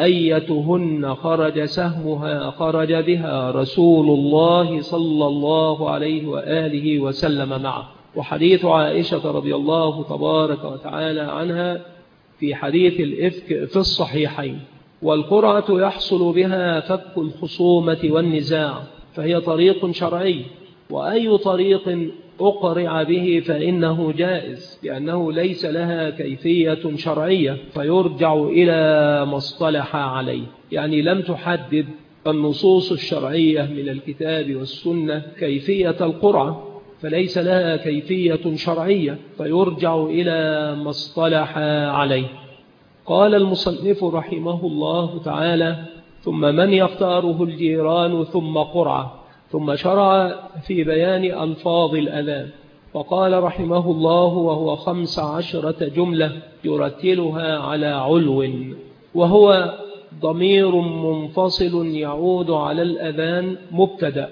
فأيتهن خرج سهمها خرج بها رسول الله صلى الله عليه وآله وسلم معه. وحديث عائشة رضي الله تبارك وتعالى عنها في حديث الإفك في الصحيحين. والقرعة يحصل بها فك الخصومة والنزاع، فهي طريق شرعي، وأي طريق أقرع به فإنه جائز، لأنه ليس لها كيفية شرعية فيرجع إلى ما اصطلح عليه. يعني لم تحدد النصوص الشرعية من الكتاب والسنة كيفية القرعة، فليس لها كيفية شرعية فيرجع إلى ما اصطلح عليه. قال المصنف رحمه الله تعالى: ثم من يختاره الجيران ثم قرعة. ثم شرع في بيان ألفاظ الأذان، فقال رحمه الله: وهو 15 جملة يرتلها على علو، وهو ضمير منفصل يعود على الأذان مبتدأ.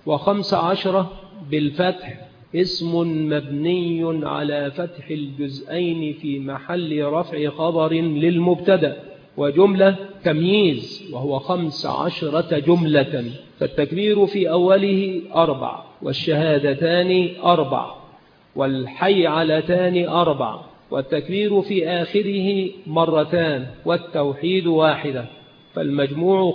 15 بالفتح اسم مبني على فتح الجزئين في محل رفع خبر للمبتدأ. وجملة تمييز، وهو 15 جملة، فالتكبير في أوله 4، والشهادتان 4، والحيعلتان 4، والتكبير في آخره 2 والتوحيد 1، فالمجموع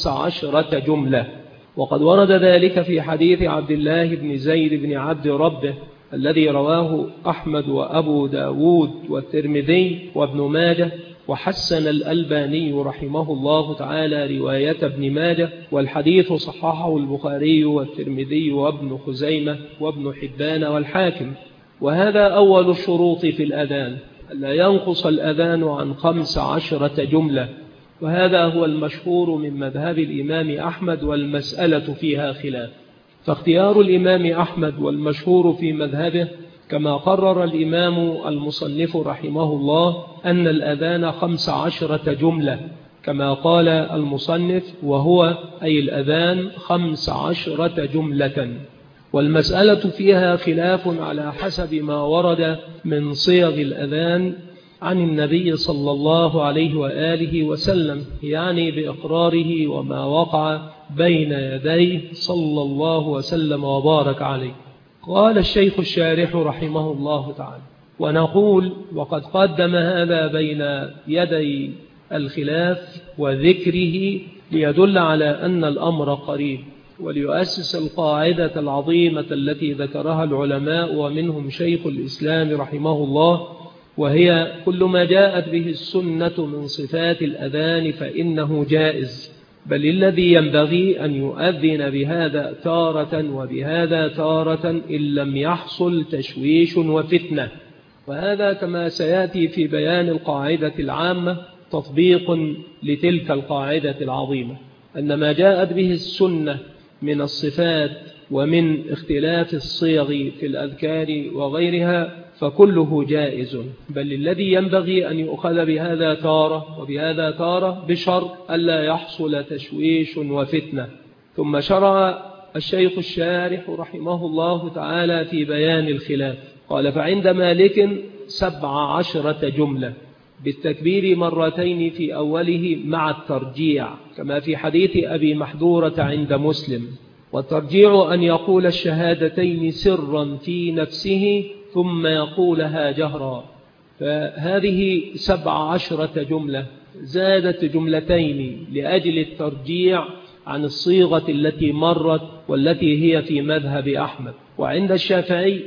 15 جملة. وقد ورد ذلك في حديث عبد الله بن زيد بن عبد ربه الذي رواه أحمد وأبو داود والترمذي وابن ماجه، وحسن الألباني رحمه الله تعالى رواية ابن ماجه، والحديث صححه البخاري والترمذي وابن خزيمة وابن حبان والحاكم. وهذا أول الشروط في الأذان، ألا ينقص الأذان عن 15 جملة، وهذا هو المشهور من مذهب الإمام أحمد، والمسألة فيها خلاف. فاختيار الإمام أحمد والمشهور في مذهبه كما قرر الإمام المصنف رحمه الله أن الأذان 15 جملة، كما قال المصنف: وهو أي الأذان 15 جملة. والمسألة فيها خلاف على حسب ما ورد من صيغ الأذان عن النبي صلى الله عليه وآله وسلم، يعني بإقراره وما وقع بين يديه صلى الله وسلم وبارك عليه. قال الشيخ الشارح رحمه الله تعالى: ونقول وقد قدم هذا بين يدي الخلاف وذكره ليدل على أن الأمر قريب، وليؤسس القاعدة العظيمة التي ذكرها العلماء ومنهم شيخ الإسلام رحمه الله، وهي: كل ما جاءت به السنة من صفات الأذان فإنه جائز، بل الذي ينبغي أن يؤذن بهذا تارة وبهذا تارة إن لم يحصل تشويش وفتنة. وهذا كما سيأتي في بيان القاعدة العامة تطبيق لتلك القاعدة العظيمة، أن ما جاءت به السنة من الصفات ومن اختلاف الصيغ في الأذكار وغيرها فكله جائز، بل الذي ينبغي أن يؤخذ بهذا تارة وبهذا تارة بشرط ألا يحصل تشويش وفتنة. ثم شرع الشيخ الشارح رحمه الله تعالى في بيان الخلاف، قال: فعند مالك 17 جملة بالتكبير 2 في أوله مع الترجيع، كما في حديث أبي محذورة عند مسلم. والترجيع أن يقول الشهادتين سرا في نفسه ثم يقولها جهرا، فهذه 17 جملة زادت جملتين لأجل الترجيع عن الصيغة التي مرت والتي هي في مذهب أحمد. وعند الشافعي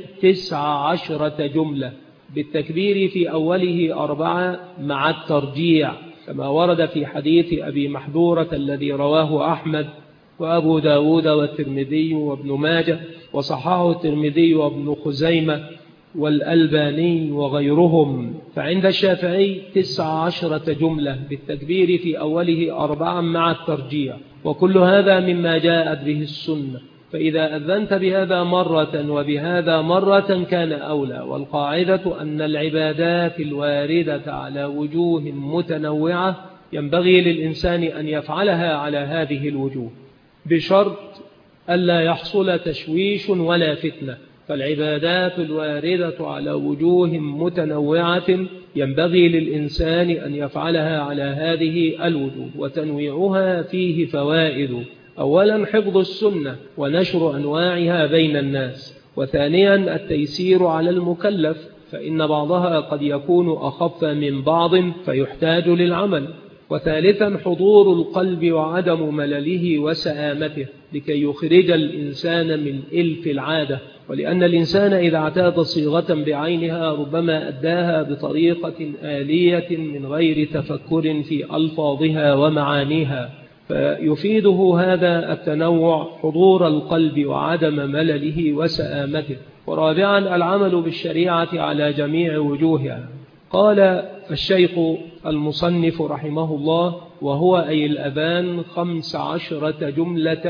19 جملة بالتكبير في أوله 4 مع الترجيع، كما ورد في حديث أبي محذورة الذي رواه أحمد وأبو داود والترمذي وابن ماجه، وصححه الترمذي وابن خزيمة والألباني وغيرهم. فعند الشافعي 19 جملة بالتكبير في أوله 4 مع الترجيع، وكل هذا مما جاءت به السنة. فإذا أذنت بهذا مرة وبهذا مرة كان أولى. والقاعدة أن العبادات الواردة على وجوه متنوعة ينبغي للإنسان أن يفعلها على هذه الوجوه بشرط ألا يحصل تشويش ولا فتنة. فالعبادات الواردة على وجوه متنوعة ينبغي للإنسان أن يفعلها على هذه الوجوه، وتنويعها فيه فوائد: أولا حفظ السنة ونشر أنواعها بين الناس، وثانيا التيسير على المكلف، فإن بعضها قد يكون أخف من بعض فيحتاج للعمل، وثالثا حضور القلب وعدم ملله وسآمته لكي يخرج الإنسان من إلف العادة، ولأن الإنسان إذا اعتاد صيغة بعينها ربما أداها بطريقة آلية من غير تفكر في ألفاظها ومعانيها، فيفيده هذا التنوع حضور القلب وعدم ملله وسآمته. ورابعا العمل بالشريعة على جميع وجوهها. قال الشيخ المصنف رحمه الله: وهو أي الأذان 15 جملة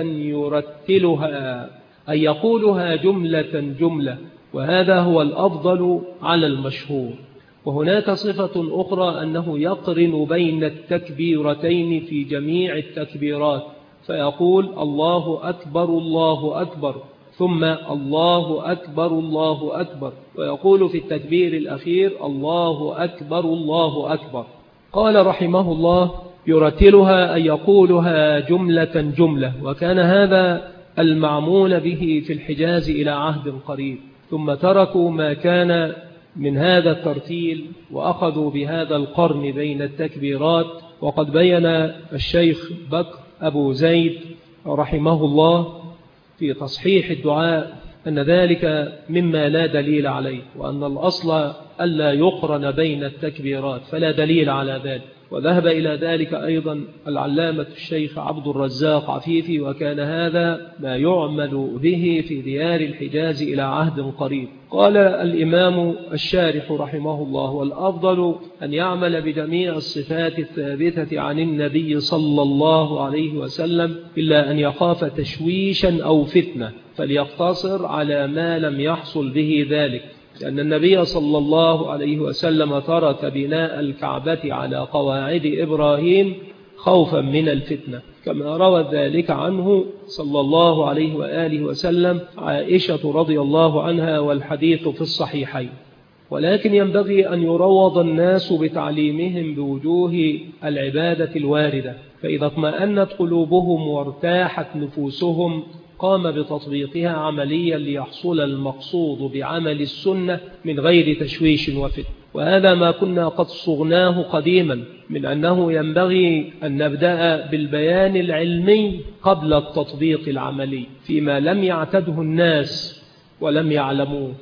يرتلها، أي يقولها جملة جملة، وهذا هو الأفضل على المشهور. وهناك صفة أخرى أنه يقرن بين التكبيرتين في جميع التكبيرات، فيقول الله أكبر الله أكبر ثم الله أكبر الله أكبر، ويقول في التكبير الأخير الله أكبر الله أكبر. قال رحمه الله: يرتلها أي يقولها جملة جملة، وكان هذا المعمول به في الحجاز إلى عهد قريب، ثم تركوا ما كان من هذا الترتيل وأخذوا بهذا القرن بين التكبيرات. وقد بين الشيخ بكر أبو زيد رحمه الله في تصحيح الدعاء أن ذلك مما لا دليل عليه، وأن الأصل ألا يقرن بين التكبيرات، فلا دليل على ذلك. وذهب إلى ذلك أيضا العلامة الشيخ عبد الرزاق عفيفي، وكان هذا ما يعمل به في ديار الحجاز إلى عهد قريب. قال الإمام الشارح رحمه الله: والأفضل أن يعمل بجميع الصفات الثابتة عن النبي صلى الله عليه وسلم، إلا أن يخاف تشويشا أو فتنة فليقتصر على ما لم يحصل به ذلك، لأن النبي صلى الله عليه وسلم ترك بناء الكعبة على قواعد إبراهيم خوفا من الفتنة، كما روى ذلك عنه صلى الله عليه وآله وسلم عائشة رضي الله عنها، والحديث في الصحيحين. ولكن ينبغي أن يروض الناس بتعليمهم بوجوه العبادة الواردة، فإذا اطمأنت قلوبهم وارتاحت نفوسهم قام بتطبيقها عمليا ليحصل المقصود بعمل السنة من غير تشويش وفتن. وهذا ما كنا قد صغناه قديما من أنه ينبغي أن نبدأ بالبيان العلمي قبل التطبيق العملي فيما لم يعتده الناس ولم يعلموه،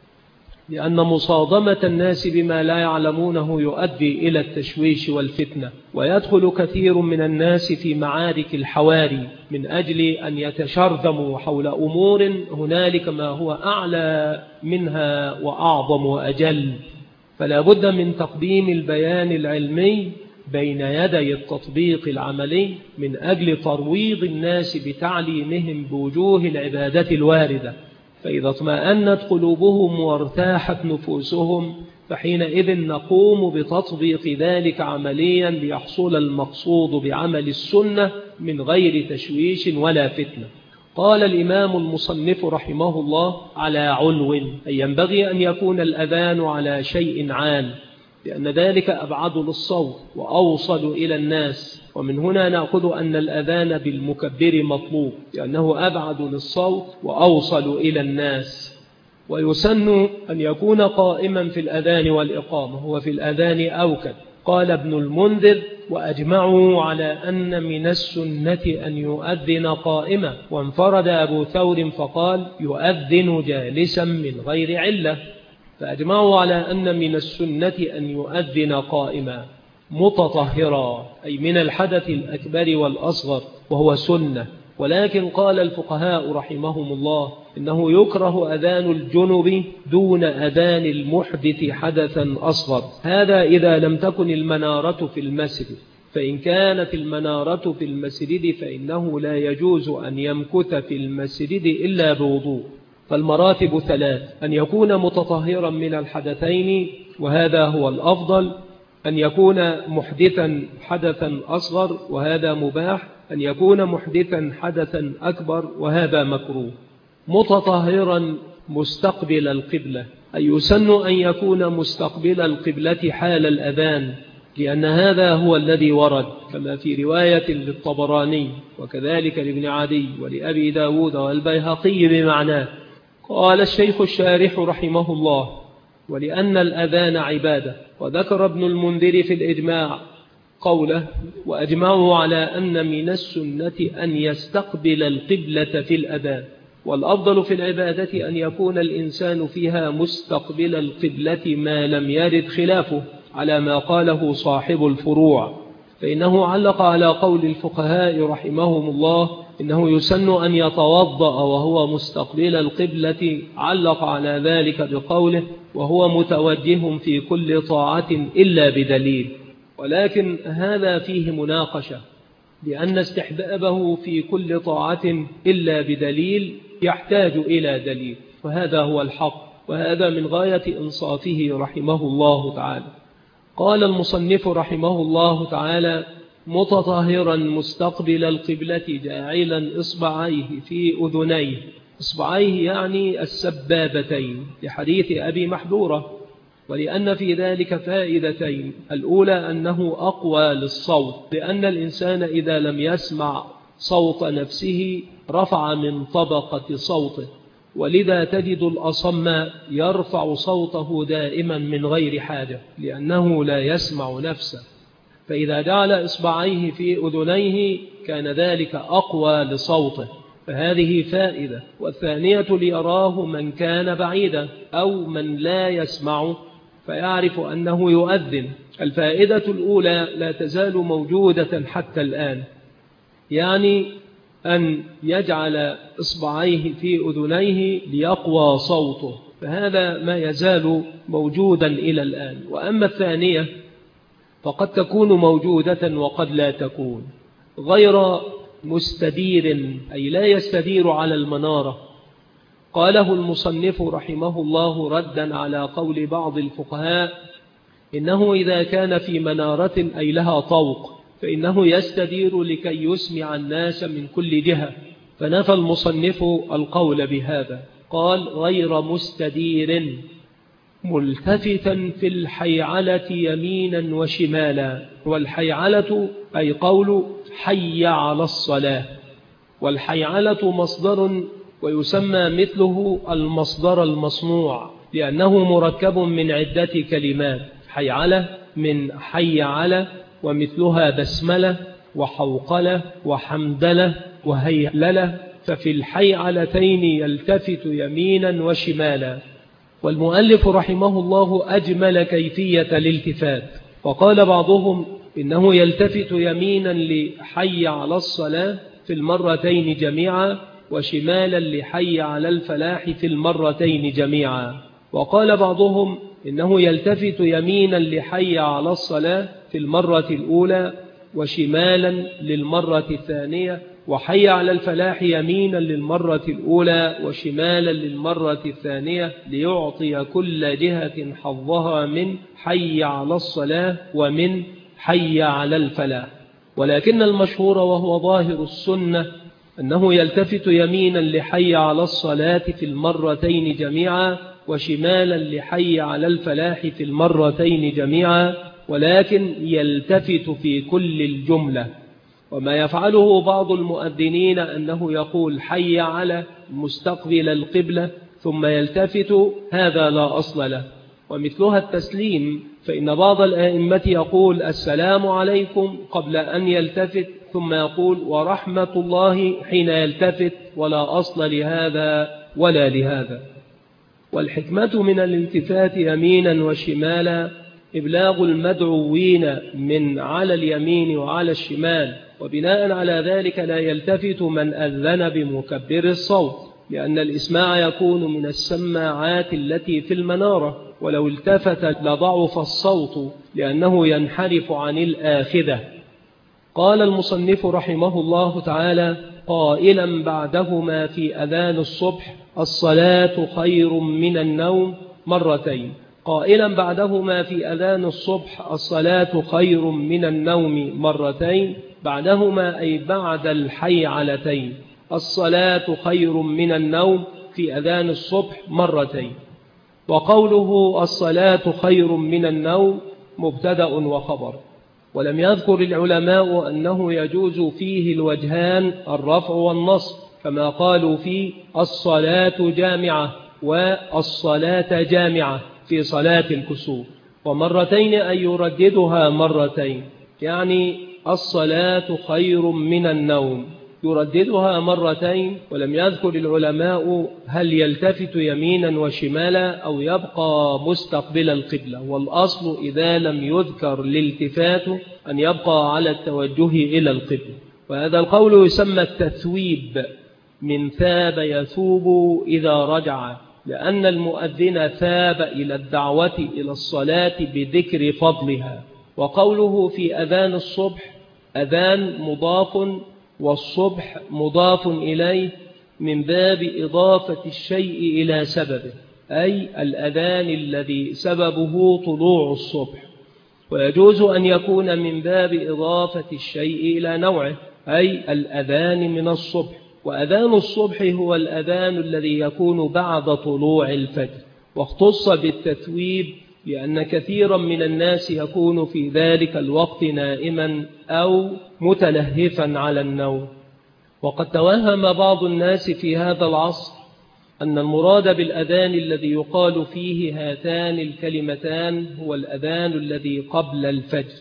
لأن مصادمة الناس بما لا يعلمونه يؤدي إلى التشويش والفتنة، ويدخل كثير من الناس في معارك الحواري من أجل أن يتشرذموا حول أمور هنالك ما هو أعلى منها وأعظم وأجل. فلا بد من تقديم البيان العلمي بين يدي التطبيق العملي من أجل ترويض الناس بتعليمهم بوجوه العبادة الواردة، فإذا اطمأنت قلوبهم وارتاحت نفوسهم فحينئذ نقوم بتطبيق ذلك عمليا ليحصل المقصود بعمل السنة من غير تشويش ولا فتنة. قال الإمام المصنف رحمه الله: على علو، أي ينبغي أن يكون الأذان على شيء عال، لأن ذلك أبعد للصوت وأوصل إلى الناس. ومن هنا نأخذ أن الأذان بالمكبر مطلوب، لأنه أبعد للصوت وأوصل إلى الناس. ويسن أن يكون قائما في الأذان والإقامة، هو في الأذان أوكد، قال ابن المنذر: وأجمعوا على أن من السنة أن يؤذن قائما. وانفرد أبو ثور فقال: يؤذن جالسا من غير علة. فأجمعوا على أن من السنة أن يؤذن قائما متطهرا، أي من الحدث الأكبر والأصغر، وهو سنة. ولكن قال الفقهاء رحمهم الله إنه يكره أذان الجنب دون أذان المحدث حدثا أصغر، هذا إذا لم تكن المنارة في المسجد. فإن كانت المنارة في المسجد فإنه لا يجوز أن يمكث في المسجد إلا بوضوء. فالمراتب ثلاث: أن يكون متطهرا من الحدثين وهذا هو الأفضل، أن يكون محدثا حدثا أصغر وهذا مباح، أن يكون محدثا حدثا أكبر وهذا مكروه. متطهرا مستقبل القبلة، أي يسن أن يكون مستقبل القبلة حال الأذان، لأن هذا هو الذي ورد كما في رواية للطبراني وكذلك لابن عدي ولأبي داود والبيهقي بمعناه. قال الشيخ الشارح رحمه الله: ولأن الأذان عبادة. وذكر ابن المنذر في الإجماع قوله: وأجمعوا على أن من السنة أن يستقبل القبلة في الأذان. والأفضل في العبادة أن يكون الإنسان فيها مستقبل القبلة ما لم يرد خلافه، على ما قاله صاحب الفروع، فإنه علق على قول الفقهاء رحمهم الله إنه يسن أن يتوضأ وهو مستقبل القبلة، علق على ذلك بقوله: وهو متوجه في كل طاعة إلا بدليل. ولكن هذا فيه مناقشة، لأن استحبابه في كل طاعة إلا بدليل يحتاج إلى دليل، وهذا هو الحق، وهذا من غاية إنصافه رحمه الله تعالى. قال المصنف رحمه الله تعالى: متطهرا مستقبل القبلة جاعلا إصبعيه في أذنيه. إصبعيه يعني السبابتين، لحديث أبي محذورة. ولأن في ذلك فائدتين: الأولى أنه أقوى للصوت، لأن الإنسان إذا لم يسمع صوت نفسه رفع من طبقة صوته، ولذا تجد الأصم يرفع صوته دائما من غير حاجة لأنه لا يسمع نفسه. فإذا جعل إصبعيه في أذنيه كان ذلك أقوى لصوته، فهذه فائدة. والثانية: ليراه من كان بعيدا أو من لا يسمع فيعرف أنه يؤذن. الفائدة الأولى لا تزال موجودة حتى الآن، يعني أن يجعل إصبعيه في أذنيه ليقوى صوته، فهذا ما يزال موجودا إلى الآن. وأما الثانية فقد تكون موجودة وقد لا تكون، غير مستدير، أي لا يستدير على المنارة. قاله المصنف رحمه الله ردا على قول بعض الفقهاء إنه إذا كان في منارة أي لها طوق فإنه يستدير لكي يسمع الناس من كل جهة، فنفى المصنف القول بهذا. قال: غير مستدير ملتفتا في الحيعلة يمينا وشمالا. والحيعلة أي قول حي على الصلاة، والحيعلة مصدر ويسمى مثله المصدر المصنوع، لأنه مركب من عدة كلمات: حيعلة من حي على، ومثلها بسملة وحوقلة وحمدلة وهيللة، ففي الحيعلتين يلتفت يمينا وشمالا. والمؤلف رحمه الله أجمل كيفية الالتفات، وقال بعضهم إنه يلتفت يمينا لحي على الصلاة في المرتين جميعا، وشمالا لحي على الفلاح في المرتين جميعا. وقال بعضهم إنه يلتفت يمينا لحي على الصلاة في المرة الأولى، وشمالا للمرة الثانية، وحي على الفلاح يمينا للمرة الأولى وشمالا للمرة الثانية، ليعطي كل جهة حظها من حي على الصلاة ومن حي على الفلاح. ولكن المشهور وهو ظاهر السنة أنه يلتفت يمينا لحي على الصلاة في المرتين جميعا، وشمالا لحي على الفلاح في المرتين جميعا، ولكن يلتفت في كل الجملة. وما يفعله بعض المؤذنين أنه يقول حي على مستقبل القبلة ثم يلتفت، هذا لا أصل له، ومثلها التسليم، فإن بعض الآئمة يقول السلام عليكم قبل أن يلتفت، ثم يقول ورحمة الله حين يلتفت، ولا أصل لهذا ولا لهذا. والحكمة من الالتفات يمينا وشمالا إبلاغ المدعوين من على اليمين وعلى الشمال، وبناء على ذلك لا يلتفت من أذن بمكبر الصوت، لأن الإسماع يكون من السماعات التي في المنارة، ولو التفت لضعف الصوت لأنه ينحرف عن الآخذة. قال المصنف رحمه الله تعالى قائلا بعدهما في أذان الصبح الصلاة خير من النوم مرتين. قائلا بعدهما في أذان الصبح الصلاة خير من النوم مرتين، بعدهما أي بعد الحيعلتين. الصلاة خير من النوم في أذان الصبح مرتين. وقوله الصلاة خير من النوم مبتدأ وخبر، ولم يذكر العلماء أنه يجوز فيه الوجهان الرفع والنصب، كما قالوا فيه الصلاة جامعة والصلاة جامعة في صلاة الكسوف، ومرتين أن يرددها مرتين، يعني الصلاة خير من النوم يرددها مرتين. ولم يذكر العلماء هل يلتفت يمينا وشمالا أو يبقى مستقبل القبلة، والأصل إذا لم يذكر الالتفات أن يبقى على التوجه إلى القبلة. وهذا القول يسمى التثويب من ثاب يثوب إذا رجع، لأن المؤذن ثاب إلى الدعوة إلى الصلاة بذكر فضلها. وقوله في أذان الصبح أذان مضاف والصبح مضاف إليه من باب إضافة الشيء إلى سببه، أي الأذان الذي سببه طلوع الصبح. ويجوز أن يكون من باب إضافة الشيء إلى نوعه، أي الأذان من الصبح. وأذان الصبح هو الأذان الذي يكون بعد طلوع الفجر، واختص بالتثويب لأن كثيرا من الناس يكون في ذلك الوقت نائما أو متلهفا على النوم. وقد توهم بعض الناس في هذا العصر أن المراد بالأذان الذي يقال فيه هاتان الكلمتان هو الأذان الذي قبل الفجر،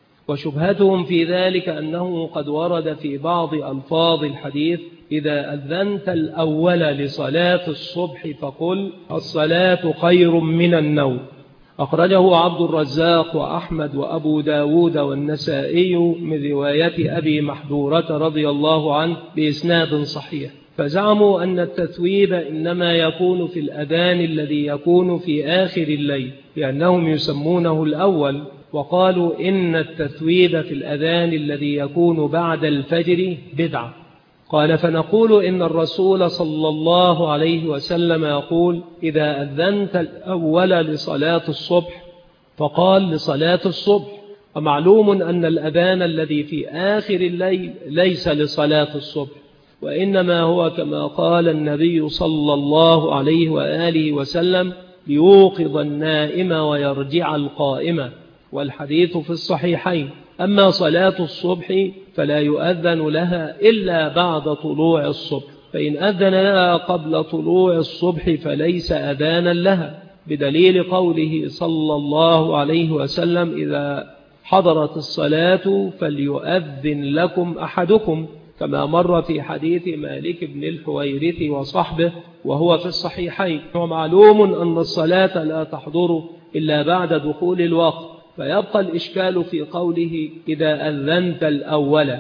وشبهتهم في ذلك أنه قد ورد في بعض ألفاظ الحديث إذا أذنت الأول لصلاة الصبح فقل الصلاة خير من النوم. أخرجه عبد الرزاق وأحمد وأبو داود والنسائي من رواية أبي محذورة رضي الله عنه بإسناد صحيح. فزعموا أن التثويب إنما يكون في الأذان الذي يكون في آخر الليل، لأنهم يسمونه الأول، وقالوا إن التثويب في الأذان الذي يكون بعد الفجر بدعة. قال فنقول إن الرسول صلى الله عليه وسلم يقول إذا أذنت الأول لصلاة الصبح فقال لصلاة الصبح، ومعلوم أن الأذان الذي في آخر الليل ليس لصلاة الصبح، وإنما هو كما قال النبي صلى الله عليه وآله وسلم ليوقظ النائم ويرجع القائم، والحديث في الصحيحين. أما صلاة الصبح فلا يؤذن لها إلا بعد طلوع الصبح، فإن أذن لها قبل طلوع الصبح فليس أذانا لها، بدليل قوله صلى الله عليه وسلم إذا حضرت الصلاة فليؤذن لكم أحدكم، كما مر في حديث مالك بن الحويرث وصحبه وهو في الصحيحين. ومعلوم أن الصلاة لا تحضر إلا بعد دخول الوقت، فيبقى الإشكال في قوله إذا أذنت الأول،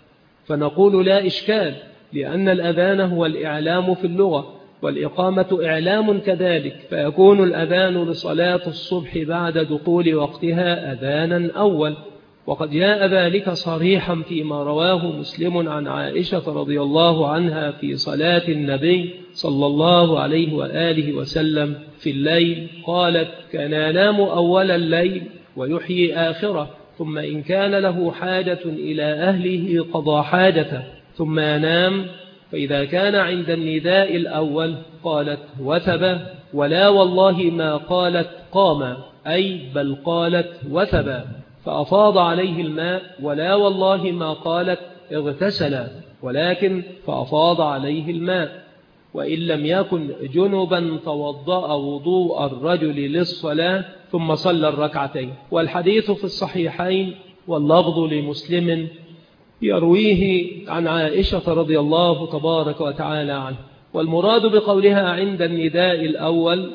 فنقول لا إشكال، لأن الأذان هو الإعلام في اللغة، والإقامة إعلام كذلك، فيكون الأذان لصلاة الصبح بعد دخول وقتها أذانا أول. وقد جاء ذلك صريحا فيما رواه مسلم عن عائشة رضي الله عنها في صلاة النبي صلى الله عليه وآله وسلم في الليل، قالت كان ينام أول الليل ويحيي آخره، ثم إن كان له حاجة إلى أهله قضى حاجته ثم ينام، فإذا كان عند النداء الأول قالت وثب، ولا والله ما قالت قام، أي بل قالت وثب، فأفاض عليه الماء، ولا والله ما قالت اغتسل، ولكن فأفاض عليه الماء. وإن لم يكن جنبا توضأ وضوء الرجل للصلاة ثم صلى الركعتين. والحديث في الصحيحين واللفظ لمسلم يرويه عن عائشة رضي الله تبارك وتعالى عنه. والمراد بقولها عند النداء الأول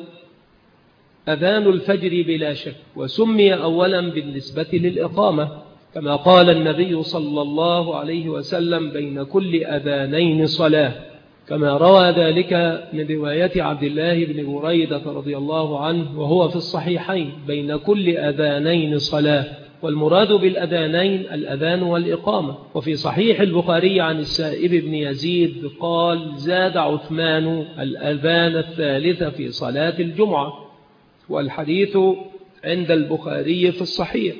أذان الفجر بلا شك، وسمي أولا بالنسبة للإقامة كما قال النبي صلى الله عليه وسلم بين كل أذانين صلاة، كما روى ذلك من رواية عبد الله بن بريدة رضي الله عنه وهو في الصحيحين بين كل أذانين صلاة. والمراد بالأذانين الأذان والإقامة. وفي صحيح البخاري عن السائب بن يزيد قال زاد عثمان الأذان الثالث في صلاة الجمعة، والحديث عند البخاري في الصحيح.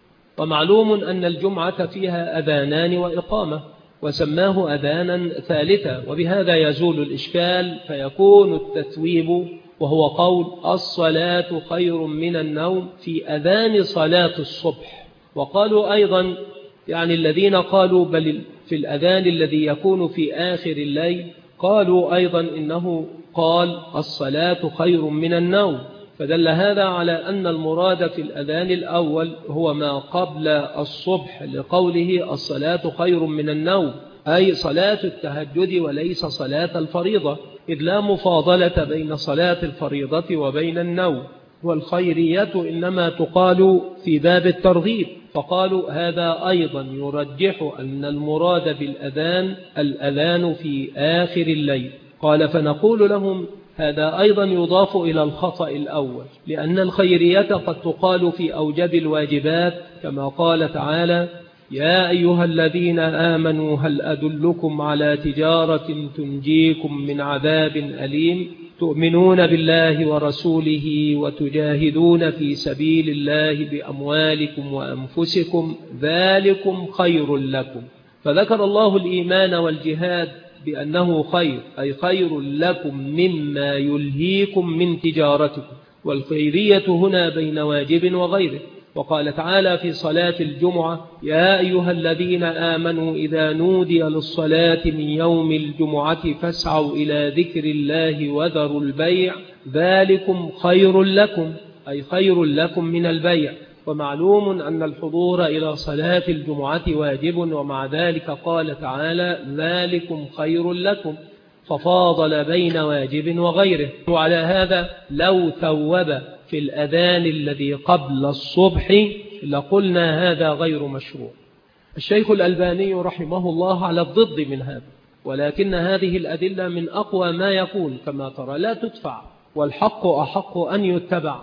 ومعلوم أن الجمعة فيها أذانان وإقامة، وسماه أذانا ثالثا، وبهذا يزول الإشكال فيكون التثويب وهو قول الصلاة خير من النوم في أذان صلاة الصبح. وقالوا أيضا يعني الذين قالوا بل في الأذان الذي يكون في آخر الليل قالوا أيضا إنه قال الصلاة خير من النوم، فدل هذا على أن المراد في الأذان الأول هو ما قبل الصبح لقوله الصلاة خير من النوم، أي صلاة التهجد وليس صلاة الفريضة، إذ لا مفاضلة بين صلاة الفريضة وبين النوم. والخيرية إنما تقال في باب الترغيب، فقالوا هذا أيضا يرجح أن المراد بالأذان الأذان في آخر الليل. قال فنقول لهم هذا أيضا يضاف إلى الخطأ الأول، لأن الخيرية قد تقال في أوجب الواجبات كما قال تعالى يا أيها الذين آمنوا هل أدلكم على تجارة تنجيكم من عذاب أليم تؤمنون بالله ورسوله وتجاهدون في سبيل الله بأموالكم وأنفسكم ذلكم خير لكم. فذكر الله الإيمان والجهاد بأنه خير، أي خير لكم مما يلهيكم من تجارتكم. والخيرية هنا بين واجب وغيره. وقال تعالى في صلاة الجمعة يا أيها الذين آمنوا إذا نودي للصلاة من يوم الجمعة فاسعوا إلى ذكر الله وذروا البيع ذلكم خير لكم، أي خير لكم من البيع. ومعلوم أن الحضور إلى صلاة الجمعة واجب، ومع ذلك قال تعالى ذلكم خير لكم، ففاضل بين واجب وغيره. وعلى هذا لو ثوب في الأذان الذي قبل الصبح لقلنا هذا غير مشروع. الشيخ الألباني رحمه الله على الضد من هذا، ولكن هذه الأدلة من أقوى ما يكون كما ترى لا تدفع، والحق أحق أن يتبع،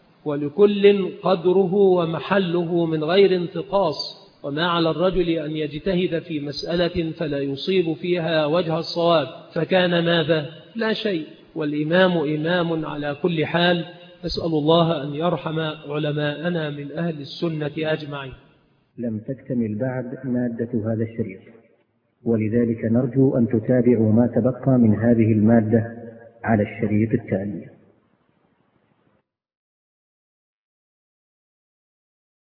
ولكل قدره ومحله من غير انتقاص. وما على الرجل أن يجتهد في مسألة فلا يصيب فيها وجه الصواب فكان ماذا؟ لا شيء، والإمام إمام على كل حال. نسأل الله أن يرحم علماءنا من أهل السنة أجمعين. لم تكتمل بعد مادة هذا الشريط، ولذلك نرجو أن تتابعوا ما تبقى من هذه المادة على الشريط التالي.